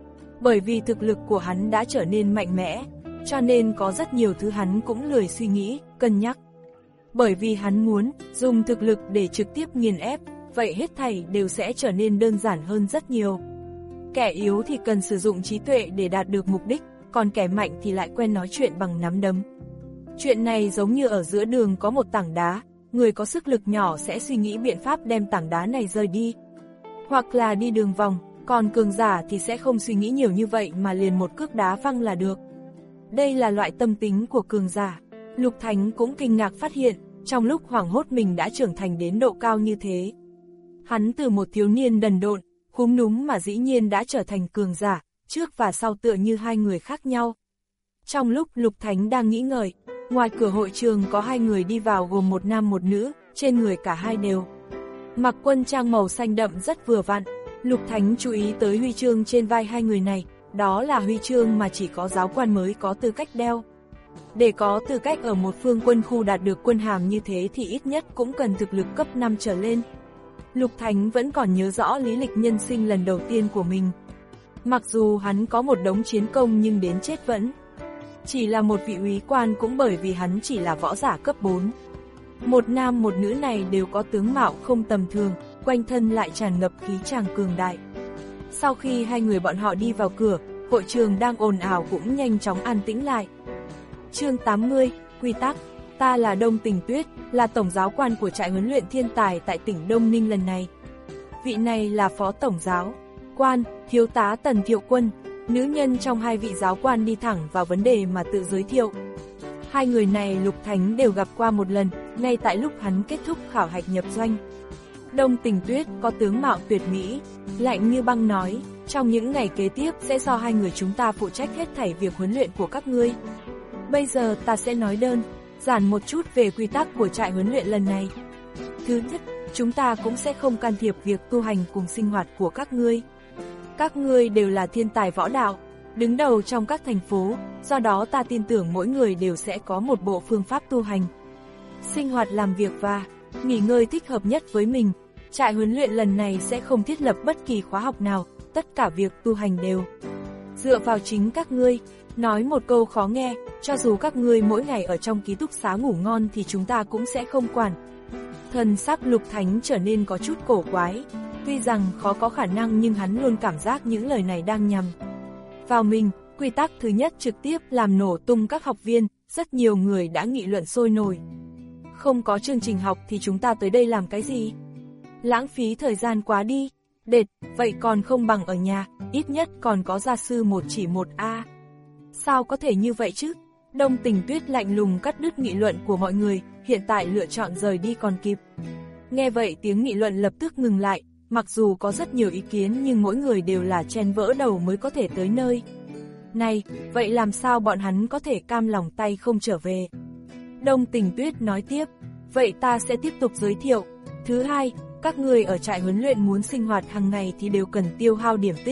Bởi vì thực lực của hắn đã trở nên mạnh mẽ, cho nên có rất nhiều thứ hắn cũng lười suy nghĩ, cân nhắc. Bởi vì hắn muốn dùng thực lực để trực tiếp nghiền ép, vậy hết thảy đều sẽ trở nên đơn giản hơn rất nhiều. Kẻ yếu thì cần sử dụng trí tuệ để đạt được mục đích, còn kẻ mạnh thì lại quen nói chuyện bằng nắm đấm. Chuyện này giống như ở giữa đường có một tảng đá, người có sức lực nhỏ sẽ suy nghĩ biện pháp đem tảng đá này rời đi. Hoặc là đi đường vòng, còn cường giả thì sẽ không suy nghĩ nhiều như vậy mà liền một cước đá văng là được. Đây là loại tâm tính của cường giả. Lục Thánh cũng kinh ngạc phát hiện, trong lúc hoảng hốt mình đã trưởng thành đến độ cao như thế. Hắn từ một thiếu niên đần độn, khúm núm mà dĩ nhiên đã trở thành cường giả, trước và sau tựa như hai người khác nhau. Trong lúc Lục Thánh đang nghĩ ngợi, ngoài cửa hội trường có hai người đi vào gồm một nam một nữ, trên người cả hai đều mặc quân trang màu xanh đậm rất vừa vặn. Lục Thánh chú ý tới huy chương trên vai hai người này, đó là huy chương mà chỉ có giáo quan mới có tư cách đeo. Để có tư cách ở một phương quân khu đạt được quân hàm như thế thì ít nhất cũng cần thực lực cấp năm trở lên. Lục Thánh vẫn còn nhớ rõ lý lịch nhân sinh lần đầu tiên của mình. Mặc dù hắn có một đống chiến công nhưng đến chết vẫn chỉ là một vị úy quan, cũng bởi vì hắn chỉ là võ giả cấp bốn. Một nam một nữ này đều có tướng mạo không tầm thường, quanh thân lại tràn ngập khí tràng cường đại. Sau khi hai người bọn họ đi vào cửa, hội trường đang ồn ào cũng nhanh chóng an tĩnh lại. Chương tám mươi, quy tắc. Ta là Đông Tình Tuyết, là tổng giáo quan của trại huấn luyện thiên tài tại tỉnh Đông Ninh lần này. Vị này là phó tổng giáo quan, thiếu tá Tần Thiệu Quân. Nữ nhân trong hai vị giáo quan đi thẳng vào vấn đề mà tự giới thiệu. Hai người này Lục Thánh đều gặp qua một lần, ngay tại lúc hắn kết thúc khảo hạch nhập doanh. Đông Tình Tuyết có tướng mạo tuyệt mỹ, lạnh như băng nói, trong những ngày kế tiếp sẽ do hai người chúng ta phụ trách hết thảy việc huấn luyện của các ngươi. Bây giờ ta sẽ nói đơn giản một chút về quy tắc của trại huấn luyện lần này. Thứ nhất, chúng ta cũng sẽ không can thiệp việc tu hành cùng sinh hoạt của các ngươi. Các ngươi đều là thiên tài võ đạo, đứng đầu trong các thành phố, do đó ta tin tưởng mỗi người đều sẽ có một bộ phương pháp tu hành, sinh hoạt, làm việc và nghỉ ngơi thích hợp nhất với mình. Trại huấn luyện lần này sẽ không thiết lập bất kỳ khóa học nào, tất cả việc tu hành đều dựa vào chính các ngươi. Nói một câu khó nghe, cho dù các ngươi mỗi ngày ở trong ký túc xá ngủ ngon thì chúng ta cũng sẽ không quản. Thần sắc Lục Thánh trở nên có chút cổ quái, tuy rằng khó có khả năng nhưng hắn luôn cảm giác những lời này đang nhằm vào mình. Quy tắc thứ nhất trực tiếp làm nổ tung các học viên, rất nhiều người đã nghị luận sôi nổi. Không có chương trình học thì chúng ta tới đây làm cái gì? Lãng phí thời gian quá đi. Đệt, vậy còn không bằng ở nhà, ít nhất còn có gia sư một chỉ một a. Sao có thể như vậy chứ? Đông Tình Tuyết lạnh lùng cắt đứt nghị luận của mọi người, hiện tại lựa chọn rời đi còn kịp. Nghe vậy tiếng nghị luận lập tức ngừng lại, mặc dù có rất nhiều ý kiến nhưng mỗi người đều là chen vỡ đầu mới có thể tới nơi này, vậy làm sao bọn hắn có thể cam lòng tay không trở về? Đông Tình Tuyết nói tiếp, vậy ta sẽ tiếp tục giới thiệu. Thứ hai, các người ở trại huấn luyện muốn sinh hoạt hàng ngày thì đều cần tiêu hao điểm tích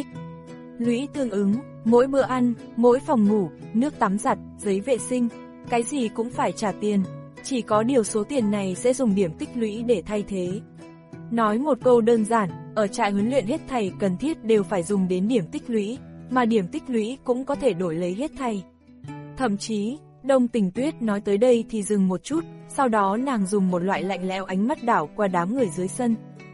lũy tương ứng, mỗi bữa ăn, mỗi phòng ngủ, nước tắm giặt, giấy vệ sinh, cái gì cũng phải trả tiền, chỉ có điều số tiền này sẽ dùng điểm tích lũy để thay thế. Nói một câu đơn giản, ở trại huấn luyện hết thảy cần thiết đều phải dùng đến điểm tích lũy, mà điểm tích lũy cũng có thể đổi lấy hết thảy Thậm chí, Đông Tình Tuyết nói tới đây thì dừng một chút, sau đó nàng dùng một loại lạnh lẽo ánh mắt đảo qua đám người dưới sân.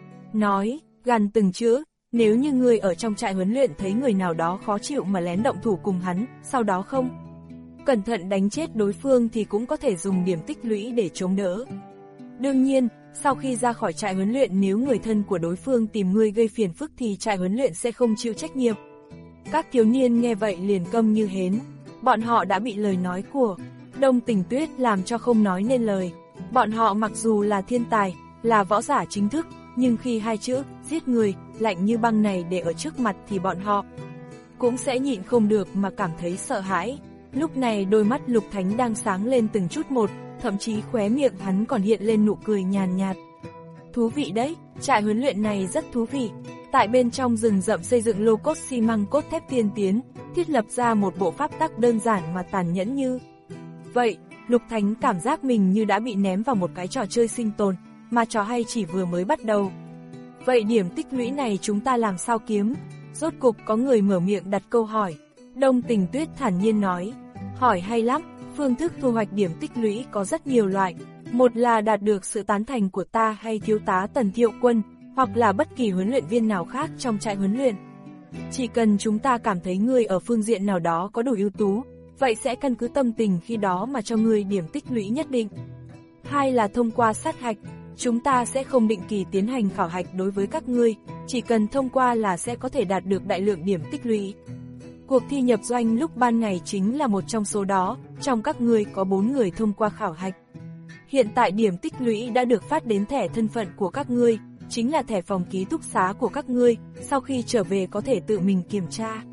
Nói, gằn từng chữ, nếu như ngươi ở trong trại huấn luyện thấy người nào đó khó chịu mà lén động thủ cùng hắn, sau đó không cẩn thận đánh chết đối phương thì cũng có thể dùng điểm tích lũy để chống đỡ. Đương nhiên, sau khi ra khỏi trại huấn luyện nếu người thân của đối phương tìm ngươi gây phiền phức thì trại huấn luyện sẽ không chịu trách nhiệm. Các thiếu niên nghe vậy liền câm như hến, bọn họ đã bị lời nói của Đông Tình Tuyết làm cho không nói nên lời. Bọn họ mặc dù là thiên tài, là võ giả chính thức, nhưng khi hai chữ giết người lạnh như băng này để ở trước mặt thì bọn họ cũng sẽ nhịn không được mà cảm thấy sợ hãi. Lúc này đôi mắt Lục Thánh đang sáng lên từng chút một, thậm chí khóe miệng hắn còn hiện lên nụ cười nhàn nhạt. Thú vị đấy, trại huấn luyện này rất thú vị. Tại bên trong rừng rậm xây dựng lô cốt xi măng cốt thép tiên tiến, thiết lập ra một bộ pháp tắc đơn giản mà tàn nhẫn như vậy. Lục Thánh cảm giác mình như đã bị ném vào một cái trò chơi sinh tồn, mà trò hay chỉ vừa mới bắt đầu. Vậy điểm tích lũy này chúng ta làm sao kiếm? Rốt cục có người mở miệng đặt câu hỏi. Đông Tình Tuyết thản nhiên nói, hỏi hay lắm, phương thức thu hoạch điểm tích lũy có rất nhiều loại. Một là đạt được sự tán thành của ta hay thiếu tá Tần Thiệu Quân, hoặc là bất kỳ huấn luyện viên nào khác trong trại huấn luyện. Chỉ cần chúng ta cảm thấy ngươi ở phương diện nào đó có đủ ưu tú, vậy sẽ căn cứ tâm tình khi đó mà cho ngươi điểm tích lũy nhất định. Hai là thông qua sát hạch, chúng ta sẽ không định kỳ tiến hành khảo hạch đối với các ngươi, chỉ cần thông qua là sẽ có thể đạt được đại lượng điểm tích lũy. Cuộc thi nhập doanh lúc ban ngày chính là một trong số đó, trong các ngươi có bốn người thông qua khảo hạch. Hiện tại điểm tích lũy đã được phát đến thẻ thân phận của các ngươi, chính là thẻ phòng ký túc xá của các ngươi, sau khi trở về có thể tự mình kiểm tra.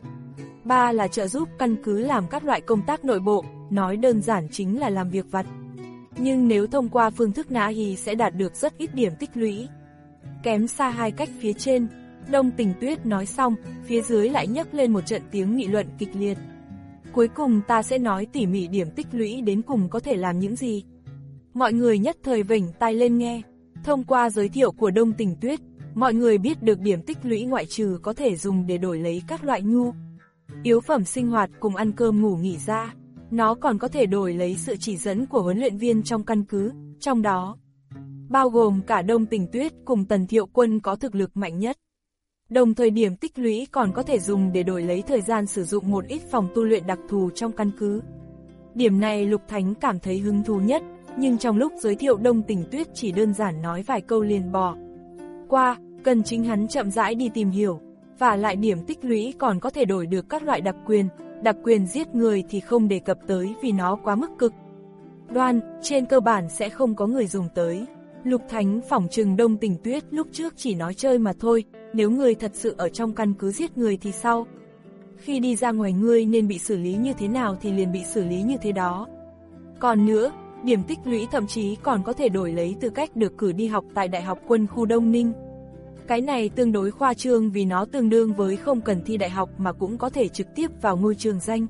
Ba là trợ giúp căn cứ làm các loại công tác nội bộ, nói đơn giản chính là làm việc vặt. Nhưng nếu thông qua phương thức nã thì sẽ đạt được rất ít điểm tích lũy. Kém xa hai cách phía trên. Đông Tình Tuyết nói xong, phía dưới lại nhấc lên một trận tiếng nghị luận kịch liệt. Cuối cùng ta sẽ nói tỉ mỉ điểm tích lũy đến cùng có thể làm những gì. Mọi người nhất thời vểnh tai lên nghe. Thông qua giới thiệu của Đông Tình Tuyết, mọi người biết được điểm tích lũy ngoại trừ có thể dùng để đổi lấy các loại nhu yếu phẩm sinh hoạt cùng ăn cơm ngủ nghỉ ra. Nó còn có thể đổi lấy sự chỉ dẫn của huấn luyện viên trong căn cứ, trong đó bao gồm cả Đông Tình Tuyết cùng Tần Thiệu Quân có thực lực mạnh nhất. Đồng thời điểm tích lũy còn có thể dùng để đổi lấy thời gian sử dụng một ít phòng tu luyện đặc thù trong căn cứ. Điểm này Lục Thánh cảm thấy hứng thú nhất, nhưng trong lúc giới thiệu Đông Tình Tuyết chỉ đơn giản nói vài câu liền bỏ qua, cần chính hắn chậm rãi đi tìm hiểu. Và lại điểm tích lũy còn có thể đổi được các loại đặc quyền, đặc quyền giết người thì không đề cập tới vì nó quá mức cực đoan, trên cơ bản sẽ không có người dùng tới. Lục Thánh phỏng chừng Đông Tình Tuyết lúc trước chỉ nói chơi mà thôi, nếu người thật sự ở trong căn cứ giết người thì sao? Khi đi ra ngoài ngươi nên bị xử lý như thế nào thì liền bị xử lý như thế đó. Còn nữa, điểm tích lũy thậm chí còn có thể đổi lấy tư cách được cử đi học tại Đại học Quân khu Đông Ninh. Cái này tương đối khoa trương vì nó tương đương với không cần thi đại học mà cũng có thể trực tiếp vào ngôi trường danh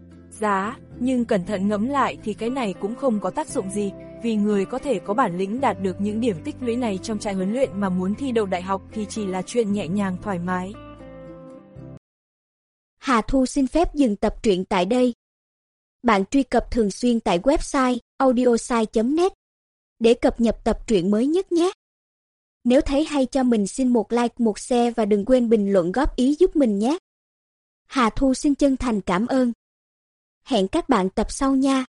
giá, nhưng cẩn thận ngẫm lại thì cái này cũng không có tác dụng gì, vì người có thể có bản lĩnh đạt được những điểm tích lũy này trong trại huấn luyện mà muốn thi đậu đại học thì chỉ là chuyện nhẹ nhàng thoải mái. Hà Thu xin phép dừng tập truyện tại đây. Bạn truy cập thường xuyên tại website audiosai chấm net để cập nhật tập truyện mới nhất nhé. Nếu thấy hay cho mình xin một like, một share và đừng quên bình luận góp ý giúp mình nhé. Hà Thu xin chân thành cảm ơn. Hẹn các bạn tập sau nha.